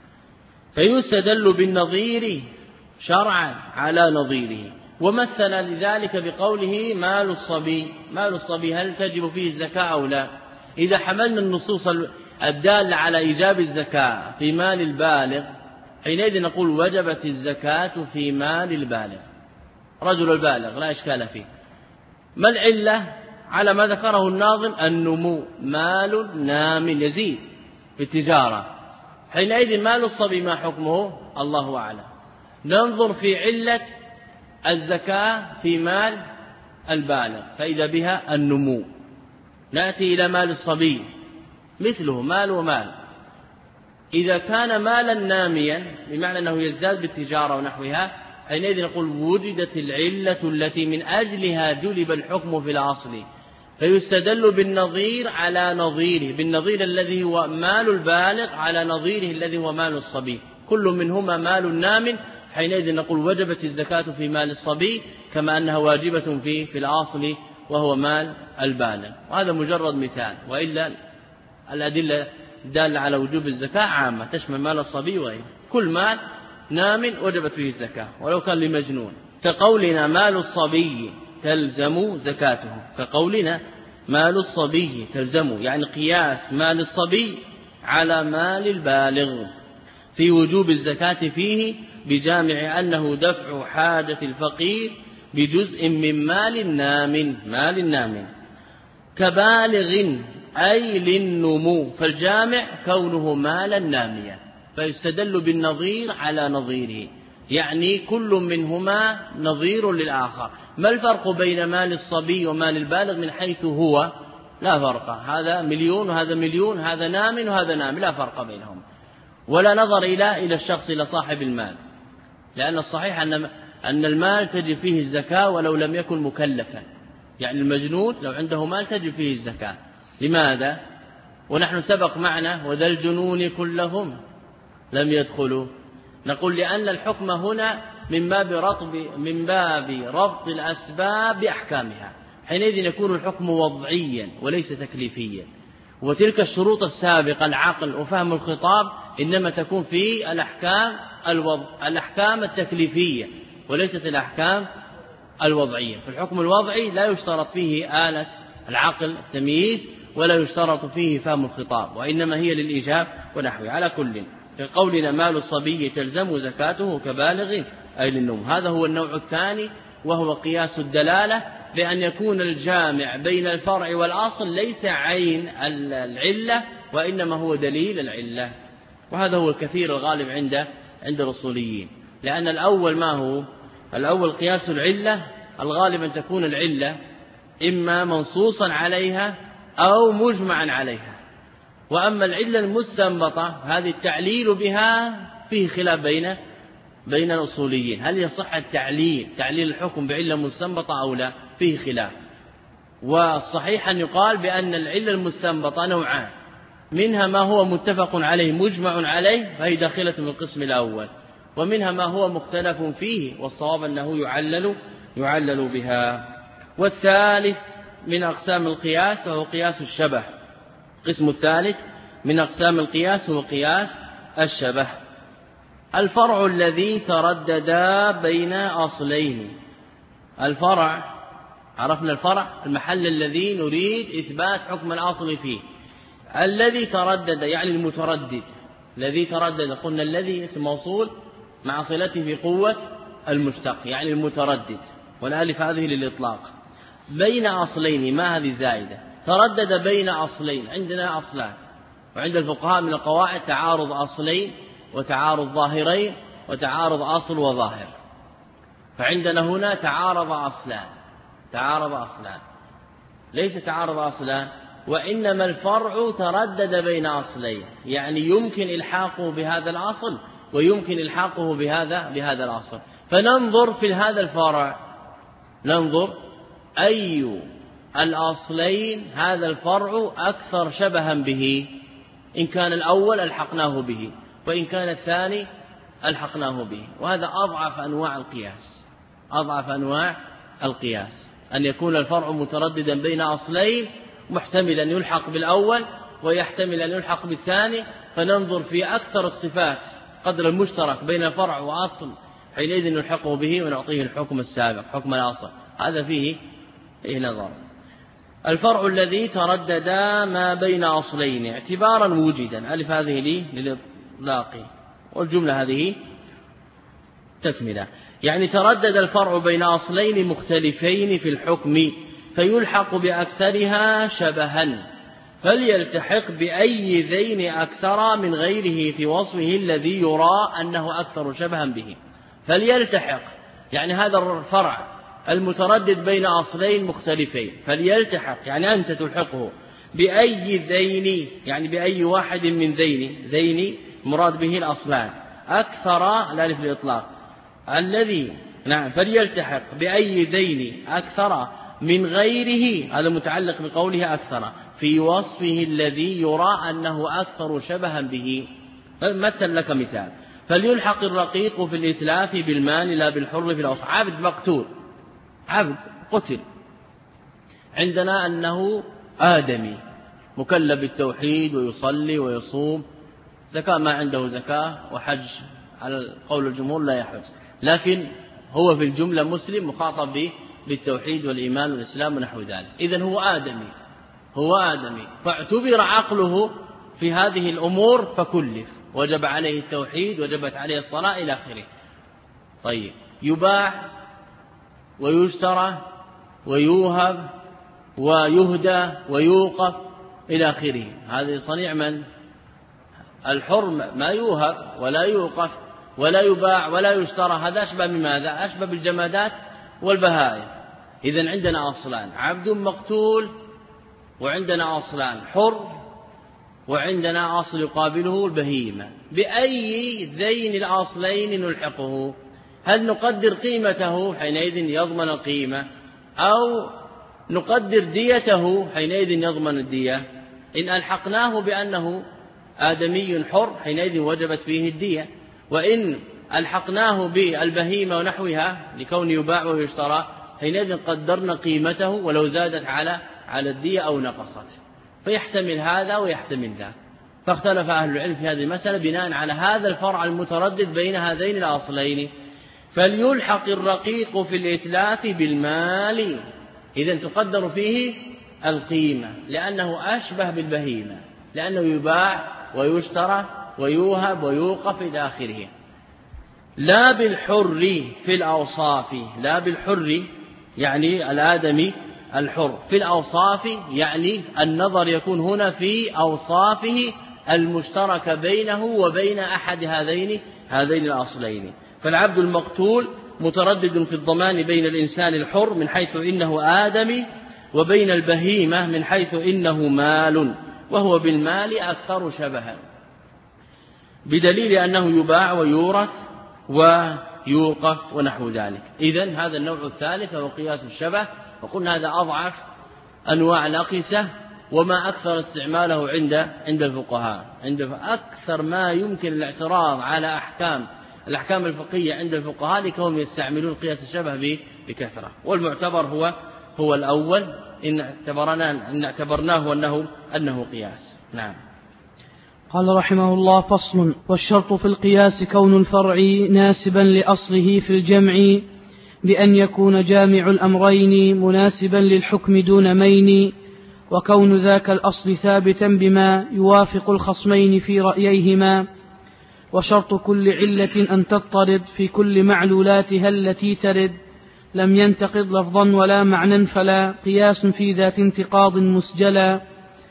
فيستدل بالنظير شرعا على نظيره. ومثل لذلك بقوله مال الصبي هل تجب فيه الزكاة أو لا؟ إذا حملنا النصوص الدالة على إيجاب الزكاة في مال البالغ حينئذ نقول وجبت الزكاة في مال البالغ، رجل البالغ لا إشكال فيه. ما العلة على ما ذكره الناظم؟ النمو، مال نام يزيد في التجارة. حينئذ مال الصبي ما حكمه؟ الله أعلم. ننظر في علة الزكاة في مال البالغ فإذا بها النمو، نأتي إلى مال الصبي مثله مال ومال. إذا كان مالا ناميا بمعنى أنه يزداد بالتجارة ونحوها حينئذ نقول وجدت العلة التي من أجلها جلب الحكم في الأصل، فيستدل بالنظير على نظيره، بالنظير الذي هو مال البالغ على نظيره الذي هو مال الصبي، كل منهما مال نام، حينئذ نقول وجبت الزكاة في مال الصبي كما أنها واجبة في الأصل وهو مال البالغ. وهذا مجرد مثال، وإلا الأدلة الدالة على وجوب الزكاة عامة تشمل مال الصبي وغيره، كل مال نام وجبت فيه الزكاة ولو كان لمجنون، كقولنا مال الصبي تلزم زكاته، كقولنا مال الصبي تلزم، يعني قياس مال الصبي على مال البالغ في وجوب الزكاة فيه بجامع أنه دفع حاجة الفقير بجزء من مال النام، كبالغ أي للنمو، فالجامع كونه مالا ناميا، فيستدل بالنظير على نظيره، يعني كل منهما نظير للآخر. ما الفرق بين مال الصبي ومال البالغ من حيث هو؟ لا فرق، هذا مليون وهذا مليون، هذا نام وهذا نام، لا فرق بينهم، ولا نظر إلى الشخص، إلى صاحب المال، لأن الصحيح أن المال تجب فيه الزكاة ولو لم يكن مكلفا، يعني المجنون لو عنده مال تجب فيه الزكاة. لماذا؟ ونحن سبق معنا وذا الجنون كلهم لم يدخلوا، نقول لأن الحكم هنا من باب ربط الأسباب بأحكامها، حينئذ يكون الحكم وضعيا وليس تكليفيا، وتلك الشروط السابقة العقل وفهم الخطاب إنما تكون في الأحكام التكليفية وليست الأحكام الوضعية. فالحكم الوضعي لا يشترط فيه آلة العقل التمييز ولا يشترط فيه فهم الخطاب، وإنما هي للإيجاب ونحوه. على كل كقولنا مال الصبي تلزم زكاته كبالغ أي للنوم، هذا هو النوع الثاني، وهو قياس الدلالة، بأن يكون الجامع بين الفرع والأصل ليس عين العلة وإنما هو دليل العلة، وهذا هو الكثير الغالب عند الأصوليين، لأن الأول ما هو؟ الأول قياس العلة، الغالب أن تكون العلة إما منصوصا عليها أو مجمعا عليها، وأما العلة المستنبطة هذه التعليل بها فيه خلاف بين الأصوليين، هل يصح تعليل الحكم بعلة مستنبطة أو لا؟ فيه خلاف، والصحيح أن يقال بأن العلة المستنبطة نوعان، منها ما هو متفق عليه مجمع عليه فهي داخلة من القسم الأول، ومنها ما هو مختلف فيه والصواب أنه يعلل بها. والثالث من أقسام القياس وهو قياس الشبه، القسم الثالث من أقسام القياس هو قياس الشبه، الفرع الذي تردد بين أصلين. الفرع، عرفنا الفرع المحل الذي نريد إثبات حكم الأصل فيه، الذي تردد يعني المتردد، الذي تردد قلنا الذي اسم موصول مع صلته بقوة المشتق يعني المتردد، والالف هذه للإطلاق. بين أصلين، ما هذه زائدة، تردد بين أصلين، عندنا أصلان، وعند الفقهاء من القواعد تعارض أصلين وتعارض ظاهرين وتعارض أصل وظاهر، فعندنا هنا تعارض أصلان، ليس تعارض أصلان، وإنما الفرع تردد بين أصلين، يعني يمكن إلحاقه بهذا الأصل ويمكن إلحاقه بهذا الأصل، فننظر في هذا الفرع، ننظر أي الأصلين هذا الفرع أكثر شبها به، إن كان الأول ألحقناه به وإن كان الثاني ألحقناه به، وهذا أضعف أنواع القياس، أن يكون الفرع مترددا بين أصلين محتملا يلحق بالأول ويحتمل أن يلحق بالثاني، فننظر في أكثر الصفات قدر المشترك بين فرع وأصل، حينئذ نلحقه به ونعطيه الحكم السابق حكم الأصل، هذا فيه نظر. الفرع الذي تردد ما بين أصلين اعتبارا وجدا، ألف هذه للإطلاق والجملة هذه تكملة، يعني تردد الفرع بين أصلين مختلفين في الحكم فيلحق بأكثرها شبها، فليلتحق بأي ذين أكثر من غيره في وصفه الذي يرى أنه أكثر شبها به. فليلتحق يعني هذا الفرع المتردد بين أصلين مختلفين، فليلتحق يعني أنت تلحقه بأي ذين، يعني بأي واحد من ذين مراد به الأصلان، أكثر الألف الإطلاق الذي فليلتحق بأي ذين أكثر من غيره، هذا متعلق بقوله أكثر في وصفه الذي يرى أنه أكثر شبها به. مثل لك مثال، فليلحق الرقيق في الإتلاف بالمال لا بالحر في الأصل، عبد مقتول، عبد قتل، عندنا أنه آدمي مكلف بالتوحيد ويصلي ويصوم، زكاة ما عنده زكاة، وحج على قول الجمهور لا يحج، لكن هو في الجملة مسلم مخاطب بالتوحيد والإيمان والإسلام ونحو ذلك، إذن هو آدمي فاعتبر عقله في هذه الأمور فكلف، وجب عليه التوحيد وجبت عليه الصلاة إلى آخره. طيب، يباع ويشترى ويوهب ويهدى ويوقف إلى آخره. هذه صنيع من؟ الحر، ما يوهب ولا يوقف ولا يباع ولا يشترى. هذا أشبه بماذا؟ أشبه بالجمادات والبهائم. إذن عندنا أصلان: عبد مقتول، وعندنا أصلان: حر، وعندنا أصل يقابله البهيمة. بأي ذين الأصلين نلحقه؟ هل نقدر قيمته حينئذ يضمن القيمة، أو نقدر ديته حينئذ يضمن الدية؟ إن ألحقناه بأنه آدمي حر حينئذ وجبت فيه الدية، وإن ألحقناه بالبهيمة ونحوها لكون يباع ويشترى حينئذ قدرنا قيمته ولو زادت على الدية أو نقصت. فيحتمل هذا ويحتمل ذاك. فاختلف أهل العلم في هذه المسألة بناء على هذا الفرع المتردد بين هذين الأصلين. فليلحق الرقيق في الإتلاف بالمال، إذن تقدر فيه القيمة لأنه أشبه بالبهيمة، لأنه يباع ويشترى ويوهب ويوقف إلى آخره. لا بالحر في الأوصاف، لا بالحر يعني الآدمي الحر في الأوصاف، يعني النظر يكون هنا في أوصافه المشتركة بينه وبين أحد هذين الأصلين. فالعبد المقتول متردد في الضمان بين الإنسان الحر من حيث إنه آدمي، وبين البهيمة من حيث إنه مال، وهو بالمال أكثر شبها، بدليل أنه يباع ويورث ويوقف ونحو ذلك. إذن هذا النوع الثالث هو قياس الشبه، وقلنا هذا أضعف أنواع الأقيسة وما أكثر استعماله عند الفقهاء. عند أكثر ما يمكن الاعتراض على الأحكام الفقهية عند الفقهاء لكونهم يستعملون قياس الشبه بكثرة. والمعتبر هو الأول إن اعتبرناه أنه قياس. نعم. قال رحمه الله: فصل. والشرط في القياس كون الفرع ناسبا لأصله في الجمع، بأن يكون جامع الأمرين مناسبا للحكم دون مين، وكون ذاك الأصل ثابتا بما يوافق الخصمين في رأييهما. وشرط كل علة أن تضطرد في كل معلولاتها التي ترد، لم ينتقض لفظا ولا معنى فلا قياس في ذات انتقاض مسجلا.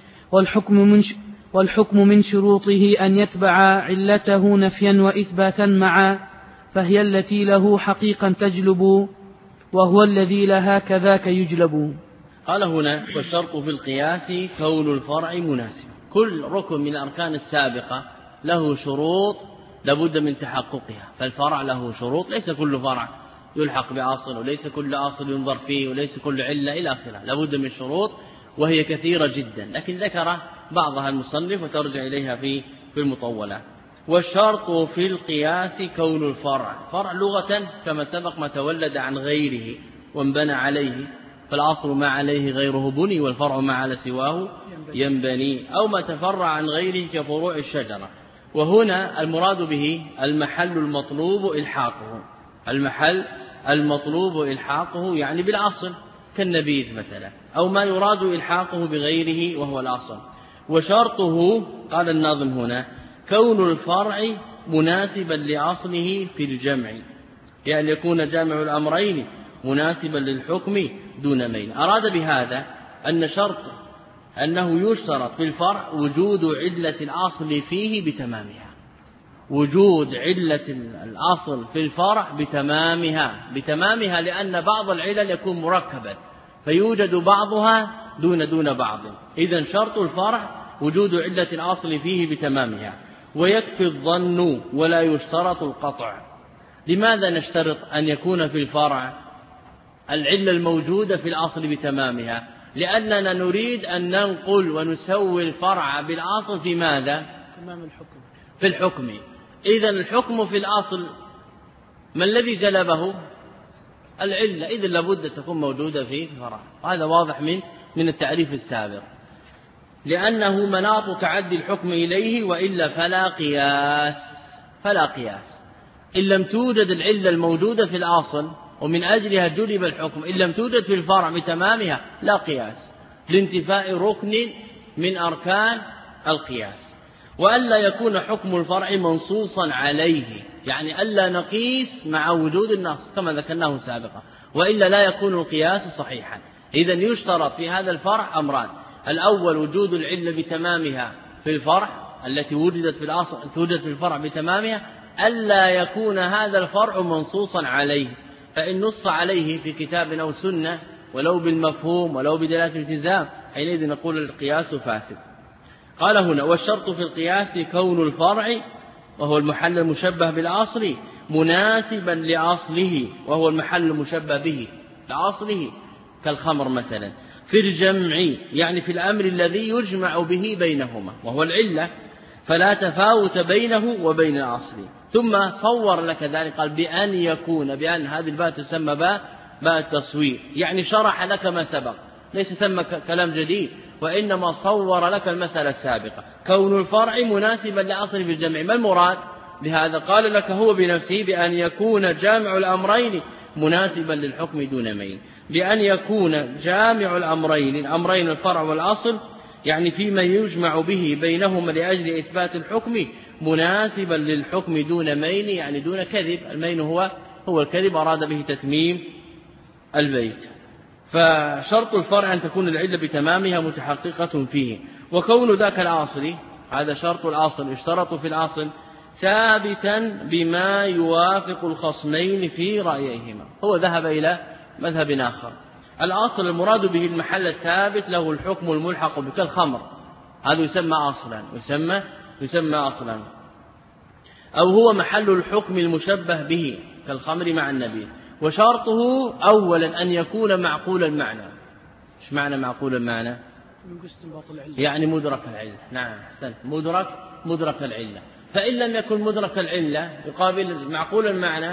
والحكم من شروطه أن يتبع علته نفيا وإثباتا معا، فهي التي له حقيقا تجلب، وهو الذي لها كذاك يجلب. قال هنا: والشرط في القياس كون الفرع مناسب. كل ركن من الأركان السابقة له شروط لابد من تحققها، فالفرع له شروط، ليس كل فرع يلحق بأصل، وليس كل أصل ينظر فيه، وليس كل علة إلى آخره، لابد من شروط وهي كثيرة جدا، لكن ذكر بعضها المصنف وترجع إليها في المطولة. والشرط في القياس كون الفرع، فرع لغة كما سبق ما تولد عن غيره وانبنى عليه، فالأصل ما عليه غيره بني، والفرع ما على سواه ينبني، أو ما تفرع عن غيره كفروع الشجرة. وهنا المراد به المحل المطلوب إلحاقه، المحل المطلوب إلحاقه يعني بالأصل كالنبيذ مثلا، أو ما يراد إلحاقه بغيره وهو الأصل. وشرطه قال الناظم هنا كون الفرع مناسبا لأصله في الجمع، يعني يكون جامع الأمرين مناسبا للحكم دون مين. أراد بهذا أن شرط أنه يشترط في الفرع وجود علة الأصل فيه بتمامها، وجود علة الأصل في الفرع بتمامها، لأن بعض العلل يكون مركبا فيوجد بعضها دون بعض. إذن شرط الفرع وجود علة الأصل فيه بتمامها، ويكفي الظن ولا يشترط القطع. لماذا نشترط أن يكون في الفرع العلة الموجودة في الأصل بتمامها؟ لأننا نريد أن ننقل ونسوي الفرع بالأصل في ماذا؟ في الحكم. إذن الحكم في الأصل ما الذي جلبه؟ العلة، إذن لابد تكون موجودة في الفرع. وهذا واضح من التعريف السابق، لأنه مناط تعدي الحكم إليه، وإلا فلا قياس. إن لم توجد العلة الموجودة في الأصل ومن أجلها جلب الحكم، إن لم توجد في الفرع بتمامها لا قياس، لانتفاء ركن من أركان القياس. وألا يكون حكم الفرع منصوصا عليه، يعني ألا نقيس مع وجود النص كما ذكرناه سابقا، وإلا لا يكون القياس صحيحا. إذن يشترط في هذا الفرع أمران: الأول وجود العلة بتمامها في الفرع التي وجدت في الأصل توجد في الفرع بتمامها، ألا يكون هذا الفرع منصوصا عليه، فإن نص عليه في كتاب أو سنة ولو بالمفهوم ولو بدلالة الالتزام حينئذ نقول القياس فاسد. قال هنا: والشرط في القياس كون الفرع وهو المحل المشبه بالأصل مناسبا لأصله وهو المحل المشبه به لأصله، كالخمر مثلا، في الجمع يعني في الأمر الذي يجمع به بينهما وهو العلة، فلا تفاوت بينه وبين الأصل. ثم صور لك ذلك، قال بأن يكون، بأن هذه الباء تسمى باء التصوير، يعني شرح لك ما سبق، ليس ثم كلام جديد، وإنما صور لك المسألة السابقة. كون الفرع مناسبا لأصل في الجمع، ما المراد بهذا؟ قال لك هو بنفسه بأن يكون جامع الأمرين مناسبا للحكم دون مين، بأن يكون جامع الأمرين الفرع والأصل، يعني فيما يجمع به بينهما لأجل إثبات الحكم مناسبا للحكم دون مين، يعني دون كذب. المين هو الكذب، أراد به تتميم البيت. فشرط الفرع أن تكون العلة بتمامها متحققة فيه، وكون ذاك الأصل، هذا شرط الأصل، اشترطوا في الأصل ثابتا بما يوافق الخصمين في رأيهما. هو ذهب إلى مذهب آخر. الأصل المراد به المحل الثابت له الحكم الملحق به، كالخمر، هذا يسمى أصلا، يسمى أصلا، أو هو محل الحكم المشبه به كالخمر مع النبي. وشرطه أولا أن يكون معقول المعنى. إيش معنى معقول المعنى؟ يعني مدرك العلة. نعم أحسنت، مدرك العلة. فإن لم يكن مدرك العلة يقابل معقول المعنى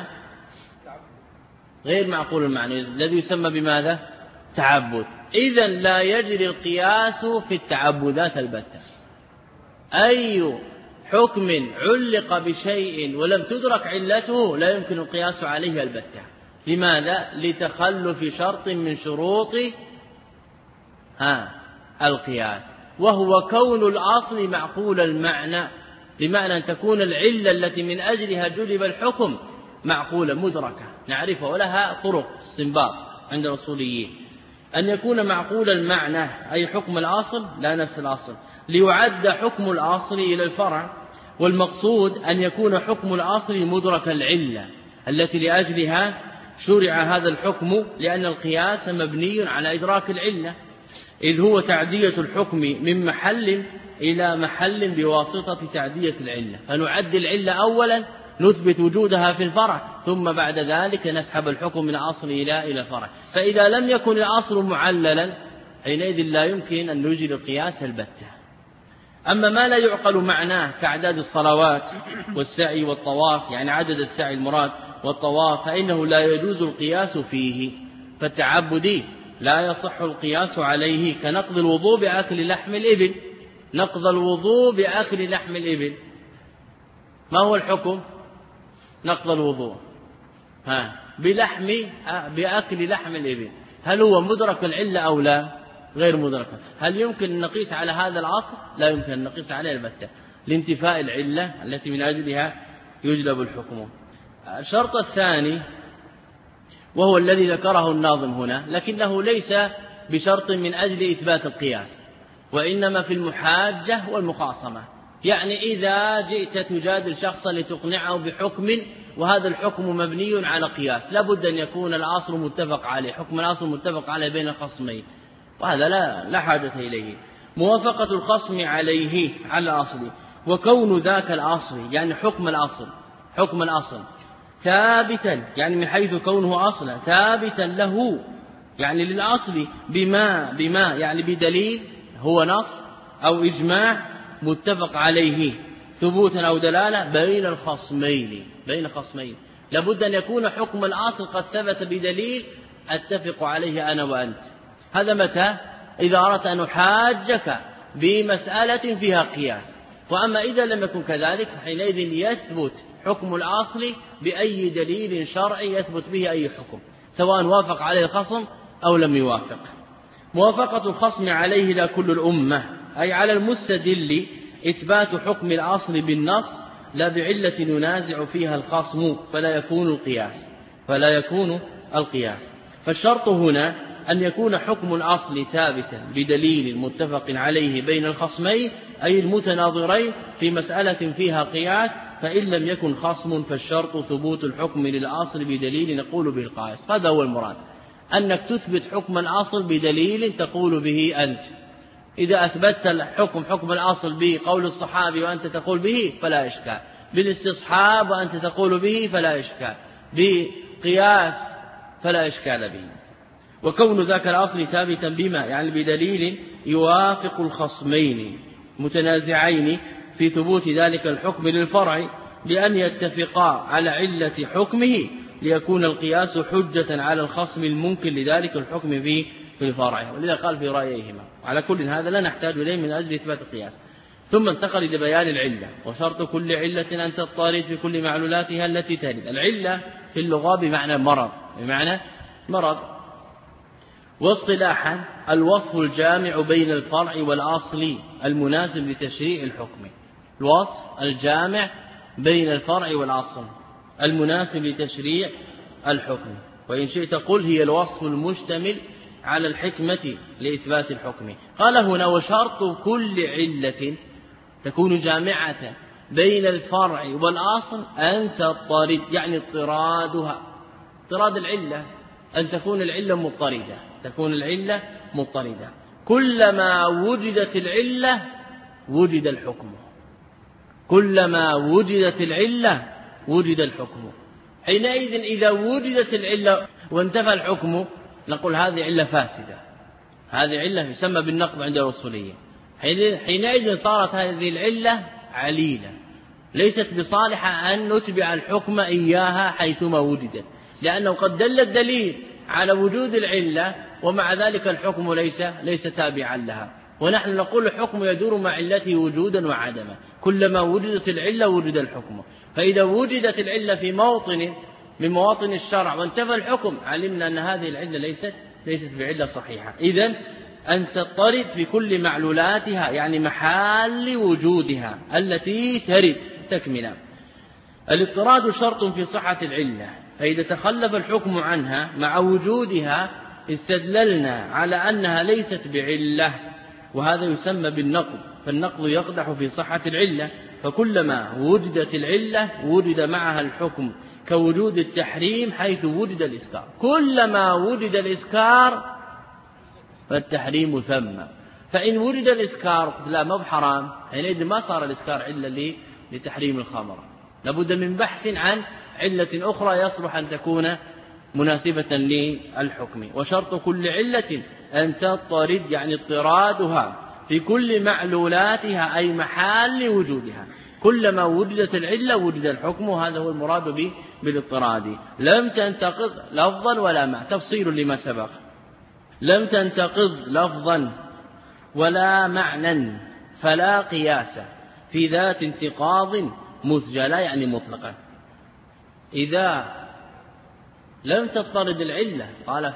غير معقول المعنى الذي يسمى بماذا؟ تعبد. إذن لا يجري القياس في التعبدات البتة. أي حكم علق بشيء ولم تدرك علته لا يمكن القياس عليه البتة. لماذا؟ لتخلف شرط من شروط القياس، وهو كون الأصل معقول المعنى، بمعنى أن تكون العلة التي من أجلها جلب الحكم معقولة مدركة نعرفها ولها طرق استنباط عند الأصوليين. أن يكون معقول المعنى أي حكم الأصل لا نفس الأصل، ليعد حكم الأصل إلى الفرع، والمقصود أن يكون حكم الأصل مدرك العلة التي لأجلها شرع هذا الحكم، لأن القياس مبني على إدراك العلة، إذ هو تعدية الحكم من محل إلى محل بواسطة تعدية العلة. فنعد العلة أولا، نثبت وجودها في الفرع، ثم بعد ذلك نسحب الحكم من الأصل إلى الفرع. فإذا لم يكن الأصل معللا حينئذ لا يمكن أن نجري القياس البتة. أما ما لا يعقل معناه كأعداد الصلوات والسعي والطواف، يعني عدد السعي المراد والطواف، فإنه لا يجوز القياس فيه. فالتعبدي لا يصح القياس عليه، كنقض الوضوء بأكل لحم الإبل. نقض الوضوء بأكل لحم الإبل، ما هو الحكم؟ نقض الوضوء بأكل لحم الإبل، هل هو مدرك العلة أو لا؟ غير مدرك. هل يمكن أن نقيس على هذا الأصل؟ لا يمكن أن نقيس عليه البتة، لانتفاء العلة التي من أجلها يجلب الحكم. الشرط الثاني وهو الذي ذكره الناظم هنا، لكنه ليس بشرط من أجل إثبات القياس، وإنما في المحاجة والمخاصمة. يعني إذا جئت تجادل شخصا لتقنعه بحكم وهذا الحكم مبني على قياس، لابد أن يكون الأصل متفق عليه، حكم الأصل متفق عليه بين الخصمين، وهذا لا حاجة إليه. موافقة الخصم عليه على الأصل، وكون ذاك الأصل يعني حكم الأصل ثابتا، يعني من حيث كونه أصلا ثابتا له، يعني للأصل بما يعني بدليل هو نص أو إجماع متفق عليه ثبوتا أو دلالة بين الخصمين. لابد أن يكون حكم الأصل قد ثبت بدليل أتفق عليه أنا وأنت. هذا متى؟ إذا أردت أن أحاجك بمسألة فيها قياس. وأما إذا لم يكن كذلك حينئذ يثبت حكم الأصل بأي دليل شرعي يثبت به أي حكم، سواء وافق عليه الخصم أو لم يوافق. موافقة الخصم عليه لا كل الأمة، أي على المستدل إثبات حكم الأصل بالنص لا بعلة ينازع فيها الخصم، فلا يكون القياس. فالشرط هنا أن يكون حكم الأصل ثابتا بدليل متفق عليه بين الخصمين أي المتناظرين في مسألة فيها قياس، فإن لم يكن خصم فالشرط ثبوت الحكم للأصل بدليل نقول به القياس. هذا هو المراد، أنك تثبت حكم الأصل بدليل تقول به أنت. إذا أثبتت الحكم حكم الأصل بقول الصحابي وأنت تقول به فلا إشكال، بالاستصحاب وأنت تقول به فلا إشكال، بقياس فلا إشكال به. وكون ذاك الأصل ثابتا بما يعني بدليل يوافق الخصمين متنازعين في ثبوت ذلك الحكم للفرع بأن يتفقا على علة حكمه ليكون القياس حجة على الخصم الممكن لذلك الحكم في الفرع، ولذا قال في رأيهما. على كل هذا لا نحتاج إليه من أجل إثبات القياس. ثم انتقل إلى بيان العلة، وشرط كل علة أن تضطرد في كل معلولاتها التي ترد. العلة في اللغة بمعنى مرض، واصطلاحا الوصف الجامع بين الفرع والأصل المناسب لتشريع الحكم. الوصف الجامع بين الفرع والأصل المناسب لتشريع الحكم، وإن شئت قل هي الوصف المشتمل على الحكمة لإثبات الحكم. قال هنا وشرط كل علة تكون جامعة بين الفرع والأصل أن تضطرد، يعني اضطرادها، اضطراد العلة أن تكون العلة مضطردة. كلما وجدت العلة وجد الحكم، كلما وجدت العلة وجد الحكم. حينئذ إذا وجدت العلة وانتفى الحكم نقول هذه علة فاسدة، هذه علة يسمى بالنقض عند الأصولية. حينئذ صارت هذه العلة عليلة ليست بصالحة أن نتبع الحكم إياها حيثما وجدت، لأنه قد دل الدليل على وجود العلة ومع ذلك الحكم ليس تابعا لها. ونحن نقول الحكم يدور مع علته وجودا وعدما، كلما وجدت العلة وجد الحكم. فإذا وجدت العلة في موطن من مواطن الشرع وانتفى الحكم علمنا أن هذه العلة ليست بعلة صحيحة. إذن أن تضطرد في كل معلولاتها يعني محال وجودها التي ترد تكملا. الاضطراد شرط في صحة العلة، فإذا تخلف الحكم عنها مع وجودها استدللنا على أنها ليست بعلة، وهذا يسمى بالنقض. فالنقض يقدح في صحة العلة، فكلما وجدت العلة وجد معها الحكم، كوجود التحريم حيث وجد الإسكار. كلما وجد الإسكار فالتحريم ثم، فإن وجد الإسكار لا ما بحرام، حينئذ ما صار الإسكار علة لتحريم الخمر، لابد من بحث عن علة أخرى يصلح أن تكون مناسبة للحكم. وشرط كل علة أن تضطرد يعني اضطرادها في كل معلولاتها أي محال وجودها. كلما وجدت العلة وجد الحكم، وهذا هو المراد بالاضطراد. لم تنتقض لفظا ولا معنى، تفصيل لما سبق. لم تنتقض لفظا ولا معنى فلا قياس في ذات انتقاض مسجلة يعني مطلقا. إذا لم تضطرد العلة قال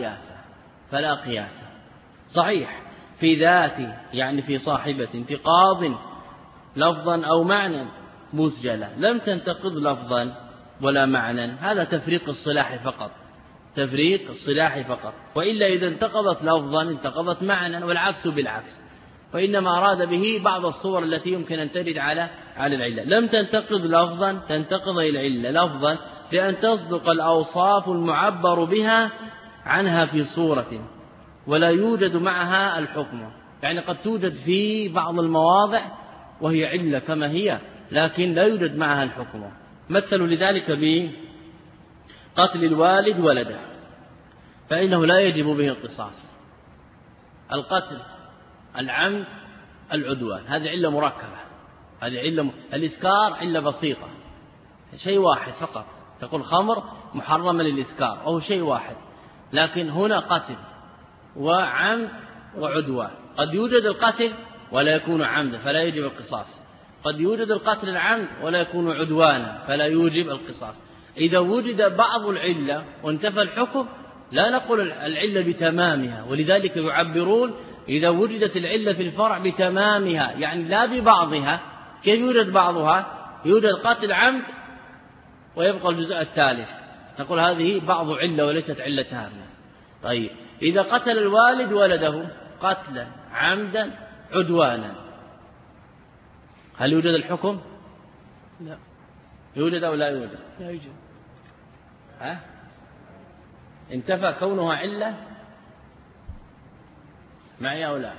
فلا قياس صحيح في ذات يعني في صاحبة انتقاض لفظا أو معنى مسجلة. لم تنتقض لفظا ولا معنى، هذا تفريق الصلاح فقط، وإلا إذا انتقضت لفظا انتقضت معنى، والعكس بالعكس. وإنما أراد به بعض الصور التي يمكن أن ترد على العلة. لم تنتقض لفظا تنتقض العلة لفظا بأن تصدق الأوصاف المعبر بها عنها في صورة ولا يوجد معها الحكم، يعني قد توجد في بعض المواضع وهي علة كما هي لكن لا يوجد معها الحكم. مثلوا لذلك بقتل الوالد ولده، فإنه لا يجب به القصاص. القتل العمد العدوان هذه علة مركبة، هذه علة. الإسكار علة بسيطة، شيء واحد فقط، تقول خمر محرمة للإسكار أو شيء واحد. لكن هنا قتل وعمد وعدوان، قد يوجد القتل ولا يكون عمدا فلا يجب القصاص، قد يوجد القتل العمد ولا يكون عدوانا فلا يوجب القصاص. إذا وجد بعض العلة وانتفى الحكم لا نقول العلة بتمامها، ولذلك يعبرون إذا وجدت العلة في الفرع بتمامها يعني لا ببعضها. كيف يوجد بعضها؟ يوجد قتل عمد ويبقى الجزء الثالث، نقول هذه بعض علة وليست علة تامة. طيب إذا قتل الوالد ولده قتلا عمدا عدوانا هل يوجد الحكم؟ لا. يوجد أو لا يوجد؟ لا يوجد. انتفى كونها علة معي أو لا؟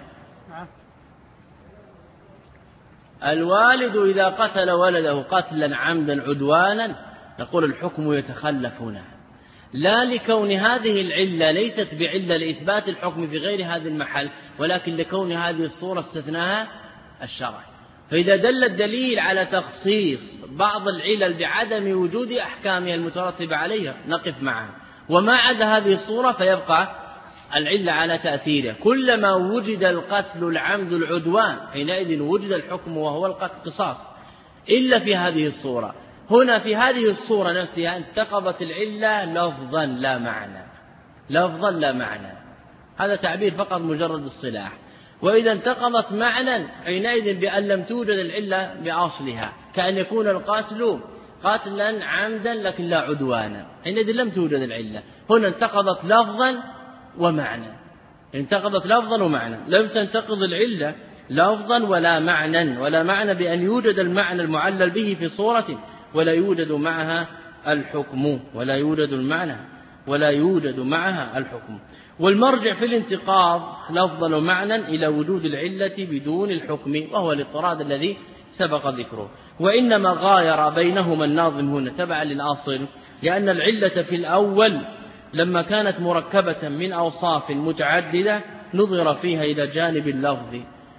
الوالد إذا قتل ولده قتلا عمدا عدوانا نقول الحكم يتخلف هنا، لا لكون هذه العلة ليست بعلة لإثبات الحكم في غير هذا المحل، ولكن لكون هذه الصورة استثناها الشرع. فإذا دل الدليل على تخصيص بعض العلل بعدم وجود أحكامها المترتبة عليها نقف معها، وما عدا هذه الصورة فيبقى العلة على تأثيره. كلما وجد القتل العمد العدوان حينئذ وجد الحكم وهو القتل قصاص، إلا في هذه الصورة. هنا في هذه الصورة نفسها انتقضت العلة لفظا لا معنى، لفظا لا معنى، هذا تعبير فقط مجرد الصلاح. وإذا انتقضت معنى حينئذ بأن لم توجد العلة بأصلها، كأن يكون القاتل قاتلا عمدا لكن لا عدوانا، حينئذ لم توجد العلة. هنا انتقضت لفظا ومعنى، انتقضت لفظا ومعنى، لم تنتقض العلة لفظا ولا معنى، ولا معنى بأن يوجد المعنى المعلل به في صورة ولا يوجد معها الحكم، ولا يوجد المعنى ولا يوجد معها الحكم. والمرجع في الانتقاض لفظا ومعنى إلى وجود العلة بدون الحكم، وهو الاضطراد الذي سبق ذكره. وإنما غاير بينهما الناظم هنا تبعا للأصل، لأن العلة في الأول لما كانت مركبة من أوصاف متعددة نظر فيها إلى جانب اللفظ،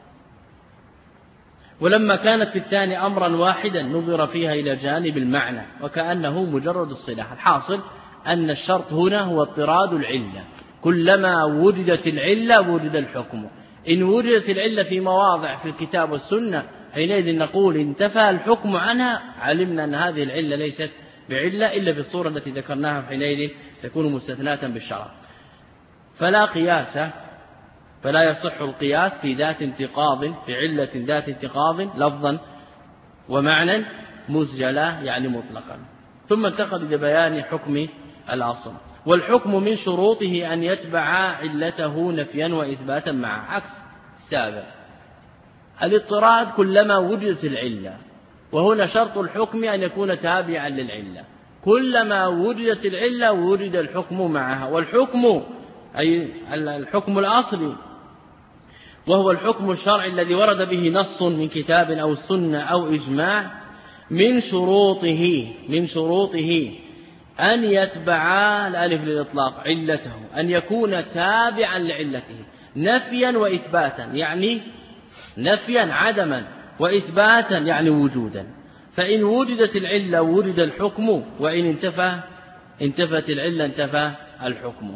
ولما كانت في الثاني أمرا واحدا نظر فيها إلى جانب المعنى، وكأنه مجرد الصلاح. الحاصل أن الشرط هنا هو اضطراد العلة، كلما وجدت العلة وجد الحكم. إن وجدت العلة في مواضع في الكتاب والسنة حينئذ نقول انتفى الحكم عنها، علمنا أن هذه العلة ليست بعلة إلا في الصورة التي ذكرناها، حينئذ تكون مستثناة بالشرع. فلا قياس، فلا يصح القياس في ذات انتقاض، في علة ذات انتقاض لفظا ومعنى مسجلة يعني مطلقا. ثم انتقل إلى بيان حكم الأصل. والحكم من شروطه أن يتبع علته نفيا وإثباتا معه، عكس السابق. الاضطراد كلما وجدت العلة، وهنا شرط الحكم أن يكون تابعا للعلة، كلما وجدت العلة وجد الحكم معها. والحكم أي الحكم الأصلي وهو الحكم الشرعي الذي ورد به نص من كتاب أو سنة أو إجماع، من شروطه أن يتبع الألف للإطلاق علته، أن يكون تابعا لعلته نفيا وإثباتا، يعني نفيا عدما، وإثباتا يعني وجودا. فإن وجدت العلة وجد الحكم، وإن انتفت العلة انتفى الحكم.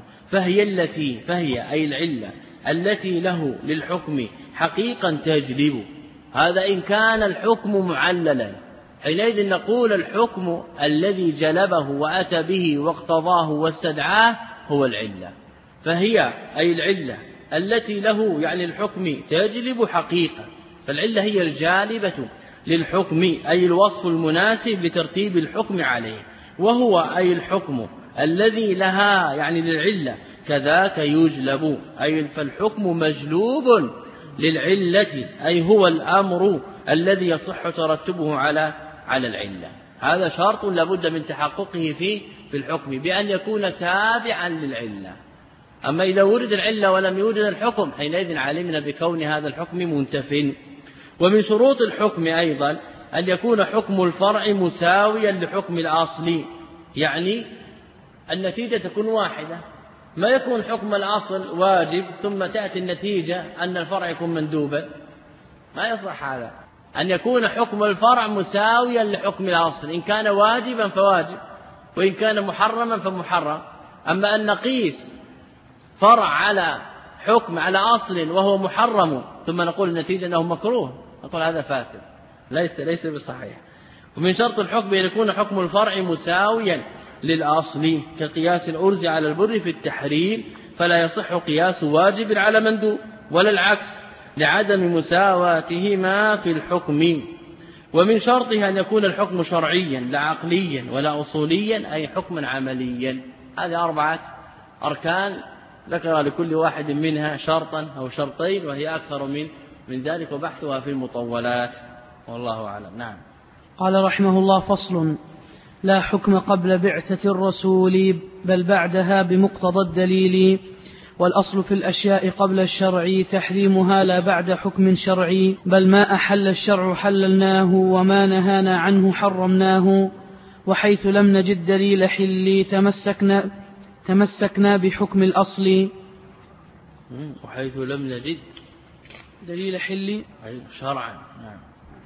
فهي أي العلة التي له للحكم حقيقا تجلب، هذا إن كان الحكم معللا، حينئذ نقول الحكم الذي جلبه وأتى به واقتضاه واستدعاه هو العلة. فهي أي العلة التي له يعني الحكم تجلب حقيقة، فالعلة هي الجالبة للحكم أي الوصف المناسب لترتيب الحكم عليه، وهو أي الحكم الذي لها يعني للعلة كذاك يجلب، أي فالحكم مجلوب للعلة، أي هو الأمر الذي يصح ترتبه على العلة. هذا شرط لابد من تحققه في الحكم بأن يكون تابعا للعلة. أما إذا وجد العلة ولم يوجد الحكم حينئذ علمنا بكون هذا الحكم منتف. ومن شروط الحكم أيضا أن يكون حكم الفرع مساويا لحكم الأصل، يعني النتيجة تكون واحدة، ما يكون حكم الأصل واجب ثم تأتي النتيجة أن الفرع يكون مندوبا، ما يصح هذا. أن يكون حكم الفرع مساويا لحكم الأصل، إن كان واجبا فواجب، وإن كان محرما فمحرم. أما أن نقيس فرع على حكم على أصل وهو محرم ثم نقول النتيجة أنه مكروه، نقول هذا فاسد، ليس بصحيح. ومن شرط الحكم أن يكون حكم الفرع مساويا للأصل، كقياس الأرز على البر في التحريم، فلا يصح قياس واجب على مندوب ولا العكس لعدم مساواتهما في الحكم. ومن شرطها أن يكون الحكم شرعيا لا عقليا ولا أصوليا، أي حكما عمليا. هذه 4 أركان ذكر لكل واحد منها شرطا أو شرطين وهي أكثر من ذلك، وبحثها في المطولات، والله أعلم. نعم. قال رحمه الله: فصل: لا حكم قبل بعثة الرسول بل بعدها بمقتضى الدليل، والأصل في الأشياء قبل الشرع تحريمها لا بعد حكم شرعي، بل ما أحل الشرع حللناه وما نهانا عنه حرمناه، وحيث لم نجد دليل حل تمسكنا بحكم الأصل. وحيث لم نجد دليل حل شرعا. نعم.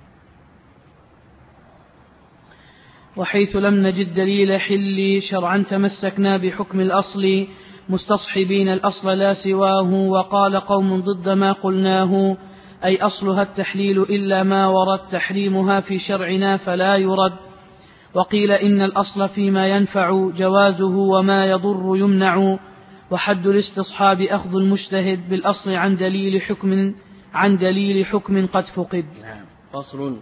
وحيث لم نجد دليل حل شرعا تمسكنا بحكم الأصل، مستصحبين الأصل لا سواه، وقال قوم ضد ما قلناه، أي أصلها التحليل إلا ما ورد تحريمها في شرعنا فلا يرد. وقيل إن الأصل فيما ينفع جوازه وما يضر يمنع، وحد الاستصحاب أخذ المجتهد بالأصل عن دليل حكم قد فقد. نعم. فصل: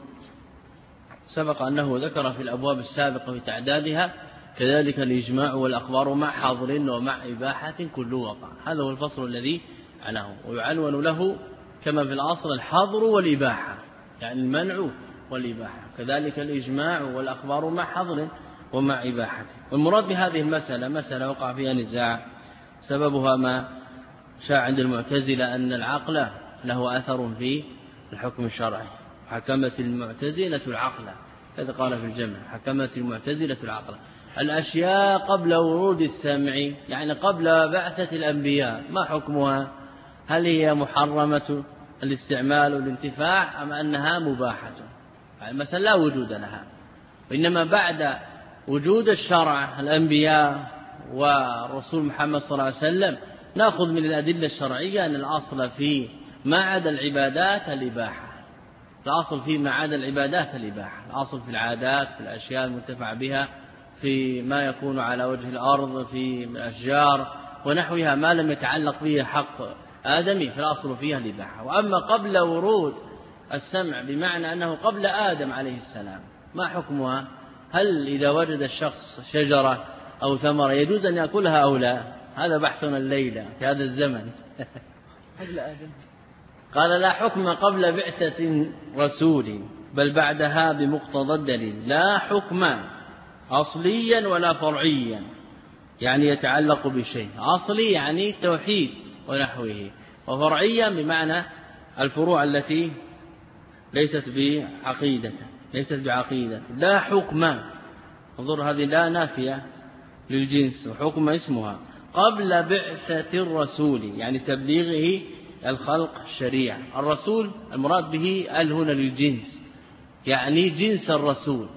سبق أنه ذكر في الأبواب السابقة في تعدادها كذلك الإجماع والأخبار مع حاضر ومع إباحة كل وقع. هذا هو الفصل الذي عنه، ويعنون له كما في الأصل الحظر والإباحة، يعني المنع والإباحة، كذلك الإجماع والأخبار مع حظر ومع إباحة. والمراد بهذه المسألة مسألة وقع فيها نزاع، سببها ما شاع عند المعتزلة أن العقل له أثر في الحكم الشرعي، حكمت المعتزلة العقل، كذا قال في الجمع، حكمت المعتزلة العقل. الأشياء قبل ورود السمع، يعني قبل بعثة الأنبياء، ما حكمها؟ هل هي محرمة الاستعمال والانتفاع أم أنها مباحة؟ يعني مثلا لا وجود لها، وإنما بعد وجود الشرع الأنبياء والرسول محمد صلى الله عليه وسلم نأخذ من الأدلة الشرعية أن الأصل في ما عدا العبادات الإباحة، الأصل في ما عدا العبادات الإباحة، الأصل في العادات، في الأشياء المنتفع بها، في ما يكون على وجه الأرض، في الأشجار ونحوها، ما لم يتعلق به حق آدمي فالأصل فيها الإباحة. وأما قبل ورود السمع بمعنى أنه قبل آدم عليه السلام، ما حكمها؟ هل إذا وجد الشخص شجرة أو ثمرة يجوز أن يأكلها أو لا؟ هذا بحثنا الليلة في هذا الزمن. قبل آدم قال: لا حكم قبل بعثة رسول بل بعدها بمقتضى الدليل. لا حكم أصليا ولا فرعيا، يعني يتعلق بشيء. أصلي يعني التوحيد ونحوه، وفرعيا بمعنى الفروع التي ليست بعقيدة. لا حكم، انظر هذه لا نافية للجنس، وحكم اسمها، قبل بعثة الرسول يعني تبليغه الخلق الشريعة. الرسول المراد به هنا للجنس، يعني جنس الرسول،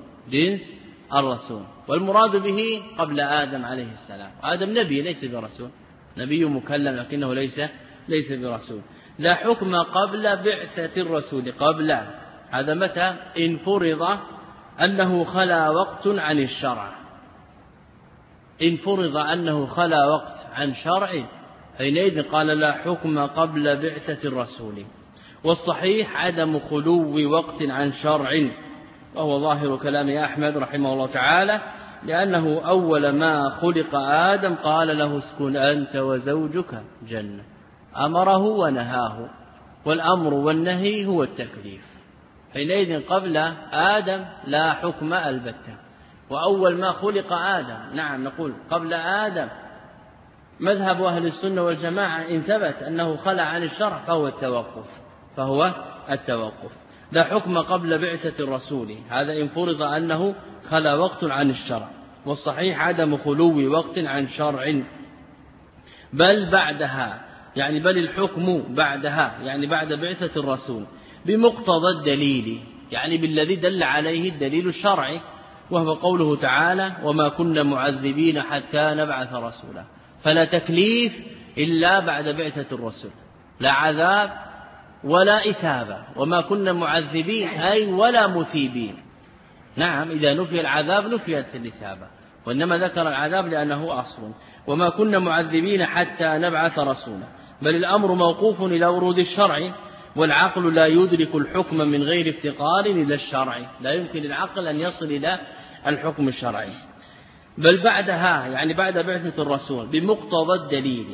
والمراد به قبل آدم عليه السلام. آدم نبي ليس برسول، نبي مكلم لكنه ليس برسول. لا حكم قبل بعثة الرسول. قبل هذا متى؟ إن فرض أنه خلا وقت عن الشرع. إن فرض أنه خلا وقت عن شرع حينئذ قال: لا حكم قبل بعثة الرسول. والصحيح عدم خلو وقت عن شرع، وهو ظاهر كلام أحمد رحمه الله تعالى، لأنه أول ما خلق آدم قال له: اسكن أنت وزوجك جنة، أمره ونهاه، والأمر والنهي هو التكليف. حينئذ قبل آدم لا حكم البتة. وأول ما خلق آدم، نعم نقول قبل آدم، مذهب أهل السنة والجماعة إن ثبت أنه خلع عن الشرع فهو التوقف. لا حكم قبل بعثة الرسول، هذا إن فرض أنه خلا وقت عن الشرع. والصحيح عدم خلو وقت عن شرع، بل بعدها، يعني بل الحكم بعدها، يعني بعد بعثة الرسول، بمقتضى الدليل، يعني بالذي دل عليه الدليل الشرعي، وهو قوله تعالى: وما كنا معذبين حتى نبعث رسولا. فلا تكليف إلا بعد بعثة الرسول، لا عذاب ولا إثابة. وما كنا معذبين أي ولا مثيبين. نعم، إذا نفي العذاب نفيت الإثابة، وإنما ذكر العذاب لأنه أصل. وما كنا معذبين حتى نبعث رسولا، بل الأمر موقوف إلى ورود الشرع، والعقل لا يدرك الحكم من غير افتقار إلى الشرع، لا يمكن العقل أن يصل إلى الحكم الشرعي. بل بعدها، يعني بعد بعثة الرسول، بمقتضى الدليل،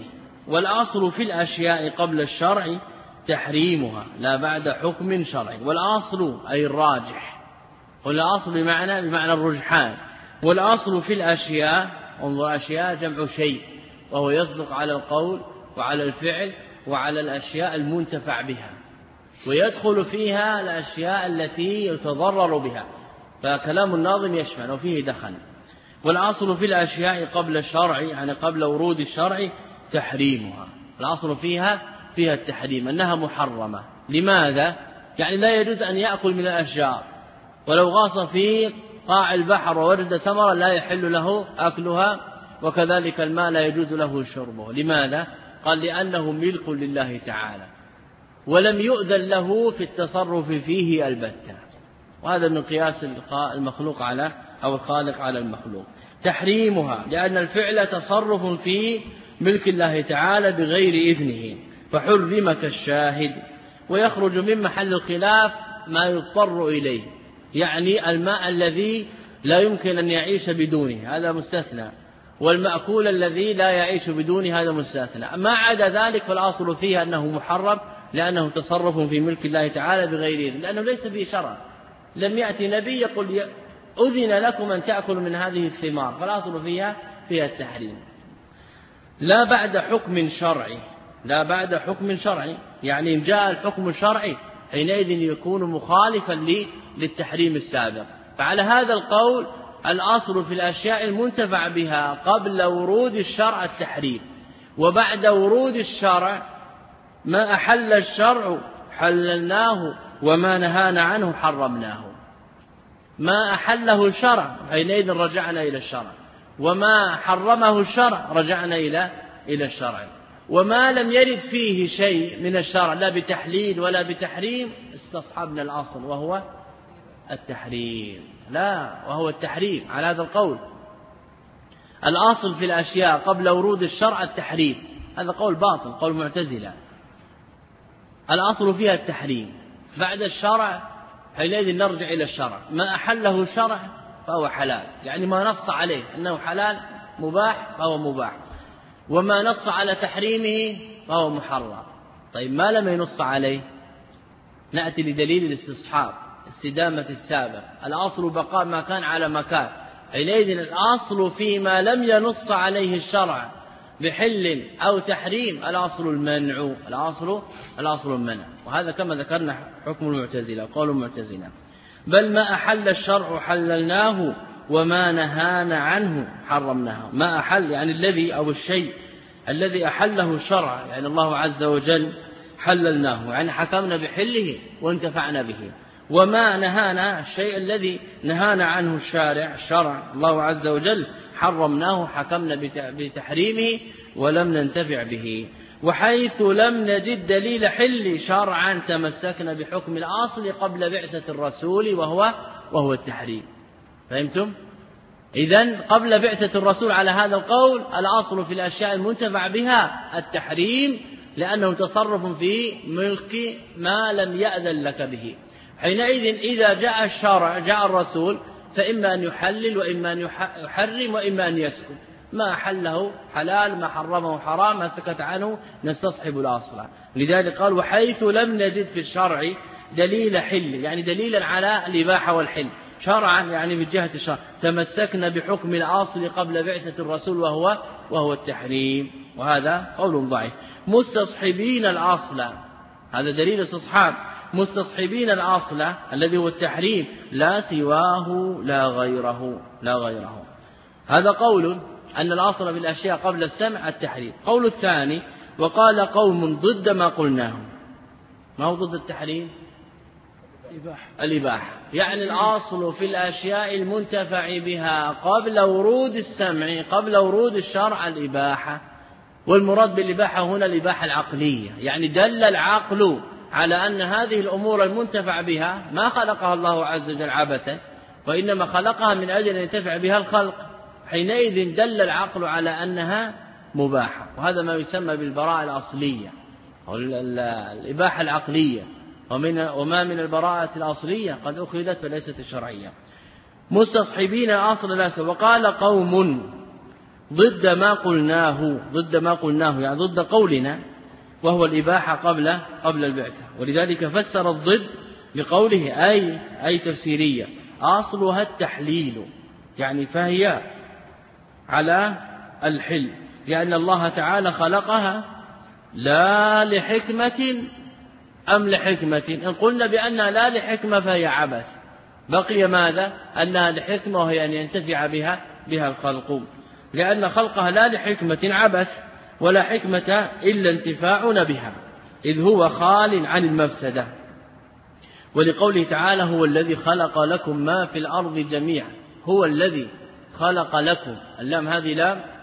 والأصل في الأشياء قبل الشرع تحريمها لا بعد حكم شرعي. والأصل أي الراجح، والأصل بمعنى الرجحان. والأصل في الأشياء، انظر أشياء جمع شيء، وهو يصدق على القول وعلى الفعل وعلى الأشياء المنتفع بها، ويدخل فيها الأشياء التي يتضرر بها، فكلام الناظم يشمل وفيه دخل. والأصل في الأشياء قبل الشرع يعني قبل ورود الشرع تحريمها، الأصل فيها التحريم، أنها محرمة. لماذا؟ يعني لا يجوز أن يأكل من الأشجار، ولو غاص في قاع البحر ووجد ثمرا لا يحل له أكلها، وكذلك الماء لا يجوز له شربه. لماذا؟ قال لأنه ملك لله تعالى، ولم يؤذن له في التصرف فيه البتة، وهذا من قياس المخلوق على أو الخالق على المخلوق. تحريمها لأن الفعل تصرف في ملك الله تعالى بغير إذنه، فحرم كالشاهد. ويخرج من محل الخلاف ما يضطر إليه، يعني الماء الذي لا يمكن أن يعيش بدونه هذا مستثنى، والمأكول الذي لا يعيش بدونه هذا مستثنى. ما عدا ذلك فالأصل فيها أنه محرم، لأنه تصرف في ملك الله تعالى بغير إذن، لأنه ليس به شرع. لم يأتي نبي يقول أذن لكم أن تأكلوا من هذه الثمار، فالأصل فيها التحريم. لا بعد حكم شرعي، لا بعد حكم شرعي يعني إن جاء الحكم الشرعي حينئذ يكون مخالفا للتحريم السابق. فعلى هذا القول الأصل في الأشياء المنتفع بها قبل ورود الشرع التحريم، وبعد ورود الشرع ما أحل الشرع حللناه وما نهانا عنه حرمناه. ما أحله الشرع حينئذ رجعنا إلى الشرع، وما حرمه الشرع رجعنا إلى الشرع. وما لم يرد فيه شيء من الشرع لا بتحليل ولا بتحريم استصحبنا الأصل وهو التحريم. وهو التحريم على هذا القول. الأصل في الأشياء قبل ورود الشرع التحريم، هذا قول باطل، قول معتزلة. الأصل فيها التحريم، بعد الشرع حينئذ نرجع إلى الشرع. ما أحله الشرع فهو حلال، يعني ما نص عليه أنه حلال مباح فهو مباح، وما نص على تحريمه فهو محرم. طيب ما لم ينص عليه نأتي لدليل الاستصحاب، استدامة السابق. الأصل بقاء ما كان على مكان، حينئذ الأصل فيما لم ينص عليه الشرع بحل أو تحريم الأصل المنع، الأصل المنع. وهذا كما ذكرنا حكم المعتزلة، قول المعتزلة. بل ما أحل الشرع حللناه وما نهانا عنه حرمناه. ما أحل يعني الذي أو الشيء الذي أحله الشرع، يعني الله عز وجل حللناه، يعني حكمنا بحله وانتفعنا به. وما نهانا الشيء الذي نهانا عنه الشرع الله عز وجل حرمناه، حكمنا بتحريمه ولم ننتفع به. وحيث لم نجد دليل حل شرعا تمسكنا بحكم الأصل قبل بعثة الرسول وهو التحريم. فهمتم؟ إذن قبل بعثة الرسول على هذا القول الأصل في الأشياء المنتفع بها التحريم، لأنه تصرف في ملك ما لم يأذن لك به. حينئذ إذا جاء الشرع جاء الرسول فإما أن يحلل وإما أن يحرم وإما أن يسكت. ما أحله حلال، ما حرمه حرام، ما سكت عنه نستصحب الأصل. لذلك قال وحيث لم نجد في الشرع دليل حل، يعني دليلا على الإباحة والحل شرعا، يعني من جهة الشرع تمسكنا بحكم الأصل قبل بعثة الرسول وهو التحريم. وهذا قول ضعيف. مستصحبين الأصل، هذا دليل استصحاب، مستصحبين الأصل الذي هو التحريم لا سواه لا غيره. هذا قول أن الأصل في الأشياء قبل السمع التحريم. قول الثاني وقال قوم ضد ما قلناه. ما هو ضد التحريم؟ الإباحة. يعني الأصل في الأشياء المنتفع بها قبل ورود السمع قبل ورود الشرع الإباحة. والمراد بالإباحة هنا الإباحة العقلية، يعني دل العقل على أن هذه الأمور المنتفع بها ما خلقها الله عز وجل عبثا، وإنما خلقها من أجل أن ينتفع بها الخلق. حينئذ دل العقل على أنها مباحة، وهذا ما يسمى بالبراءة الأصلية أو الإباحة العقلية. وما من البراءة الأصلية قد أخذت فليست الشرعية. مستصحبين الأصل لا سوى. وقال قوم ضد ما قلناه يعني ضد قولنا، وهو الإباحة قبل البعثة. ولذلك فسر الضد بقوله أي تفسيرية أصلها التحليل، يعني فهي على الحل، لأن الله تعالى خلقها لا لحكمة أم لحكمة. إن قلنا بأنها لا لحكمة فهي عبث، بقي ماذا؟ أنها لحكمة، وهي أن ينتفع بها الخلق، لأن خلقها لا لحكمة عبث، ولا حكمة إلا انتفاعنا بها، إذ هو خال عن المفسدة. ولقوله تعالى هو الذي خلق لكم ما في الأرض جميعا، هو الذي خلق لكم، اللام هذه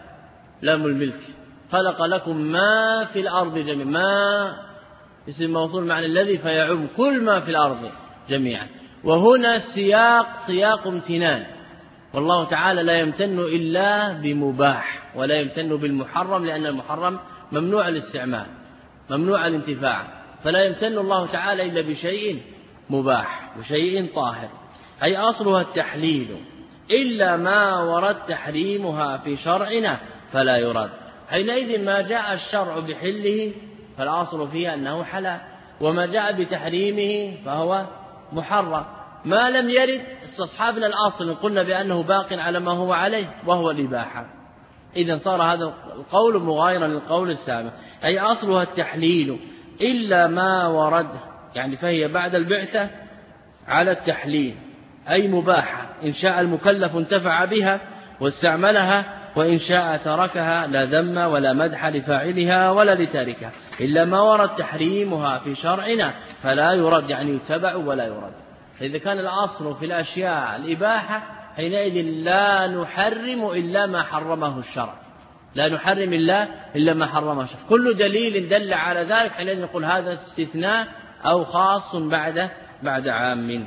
لام الملك، خلق لكم ما في الأرض جميعا، ما اسم موصول معنى الذي فيعم كل ما في الأرض جميعا. وهنا سياق امتنان، والله تعالى لا يمتن إلا بمباح، ولا يمتن بالمحرم، لأن المحرم ممنوع الاستعمال ممنوع الانتفاع، فلا يمتن الله تعالى إلا بشيء مباح وشيء طاهر، أي أصلها التحليل، إلا ما ورد تحريمها في شرعنا فلا يرد. حينئذ ما جاء الشرع بحله فالأصل فيه أنه حلال، وما جاء بتحريمه فهو محرم. ما لم يرد استصحابنا الأصل قلنا بأنه باق على ما هو عليه وهو الإباحة. إذن صار هذا القول مغايرا للقول السابق، أي أصلها التحليل إلا ما ورد، يعني فهي بعد البعثة على التحليل، أي مباحة، إن شاء المكلف انتفع بها واستعملها، وإن شاء تركها، لا ذم ولا مدح لفاعلها ولا لتاركها. إلا ما ورد تحريمها في شرعنا فلا يرد، يعني يتبع ولا يرد. فإذا كان الأصل في الأشياء الإباحة حينئذ لا نحرم إلا ما حرمه الشرع، لا نحرم إلا ما حرمه الشرع. كل دليل دل على ذلك حينئذ نقول هذا استثناء أو خاص بعد عام.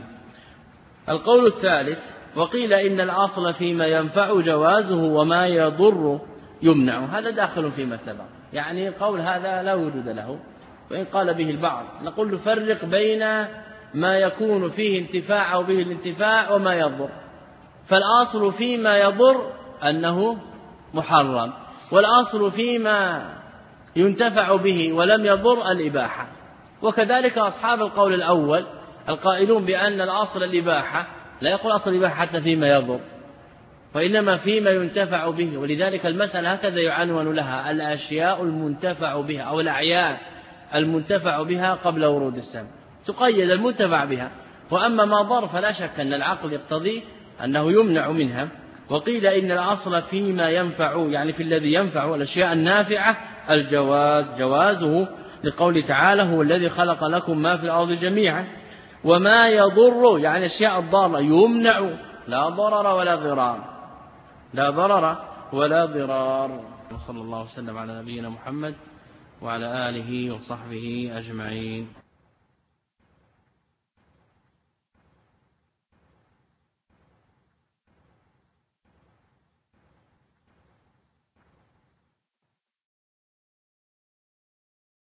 القول الثالث: وقيل إن الأصل فيما ينفع جوازه وما يضر يمنع. هذا داخل فيما سبق، يعني قول هذا لا وجود له، وإن قال به البعض نقول نفرق بين ما يكون فيه انتفاع أو به الانتفاع وما يضر. فالأصل فيما يضر أنه محرم، والأصل فيما ينتفع به ولم يضر الإباحة. وكذلك أصحاب القول الأول القائلون بأن الأصل الإباحة لا يقول أصل الإباحة حتى فيما يضر، وإنما فيما ينتفع به. ولذلك المسألة هكذا يعنون لها: الأشياء المنتفع بها أو الأعيان المنتفع بها قبل ورود السمع، تقيد المنتفع بها. وأما ما ضر فلا شك أن العقل يقتضي أنه يمنع منها. وقيل إن الأصل فيما ينفع، يعني في الذي ينفع الأشياء النافعة، جوازه، لقول تعالى هو الذي خلق لكم ما في الأرض جميعا. وما يضر يعني الأشياء الضارة يمنع، لا ضرر ولا ضرار. وصلى الله وسلم على نبينا محمد وعلى آله وصحبه أجمعين.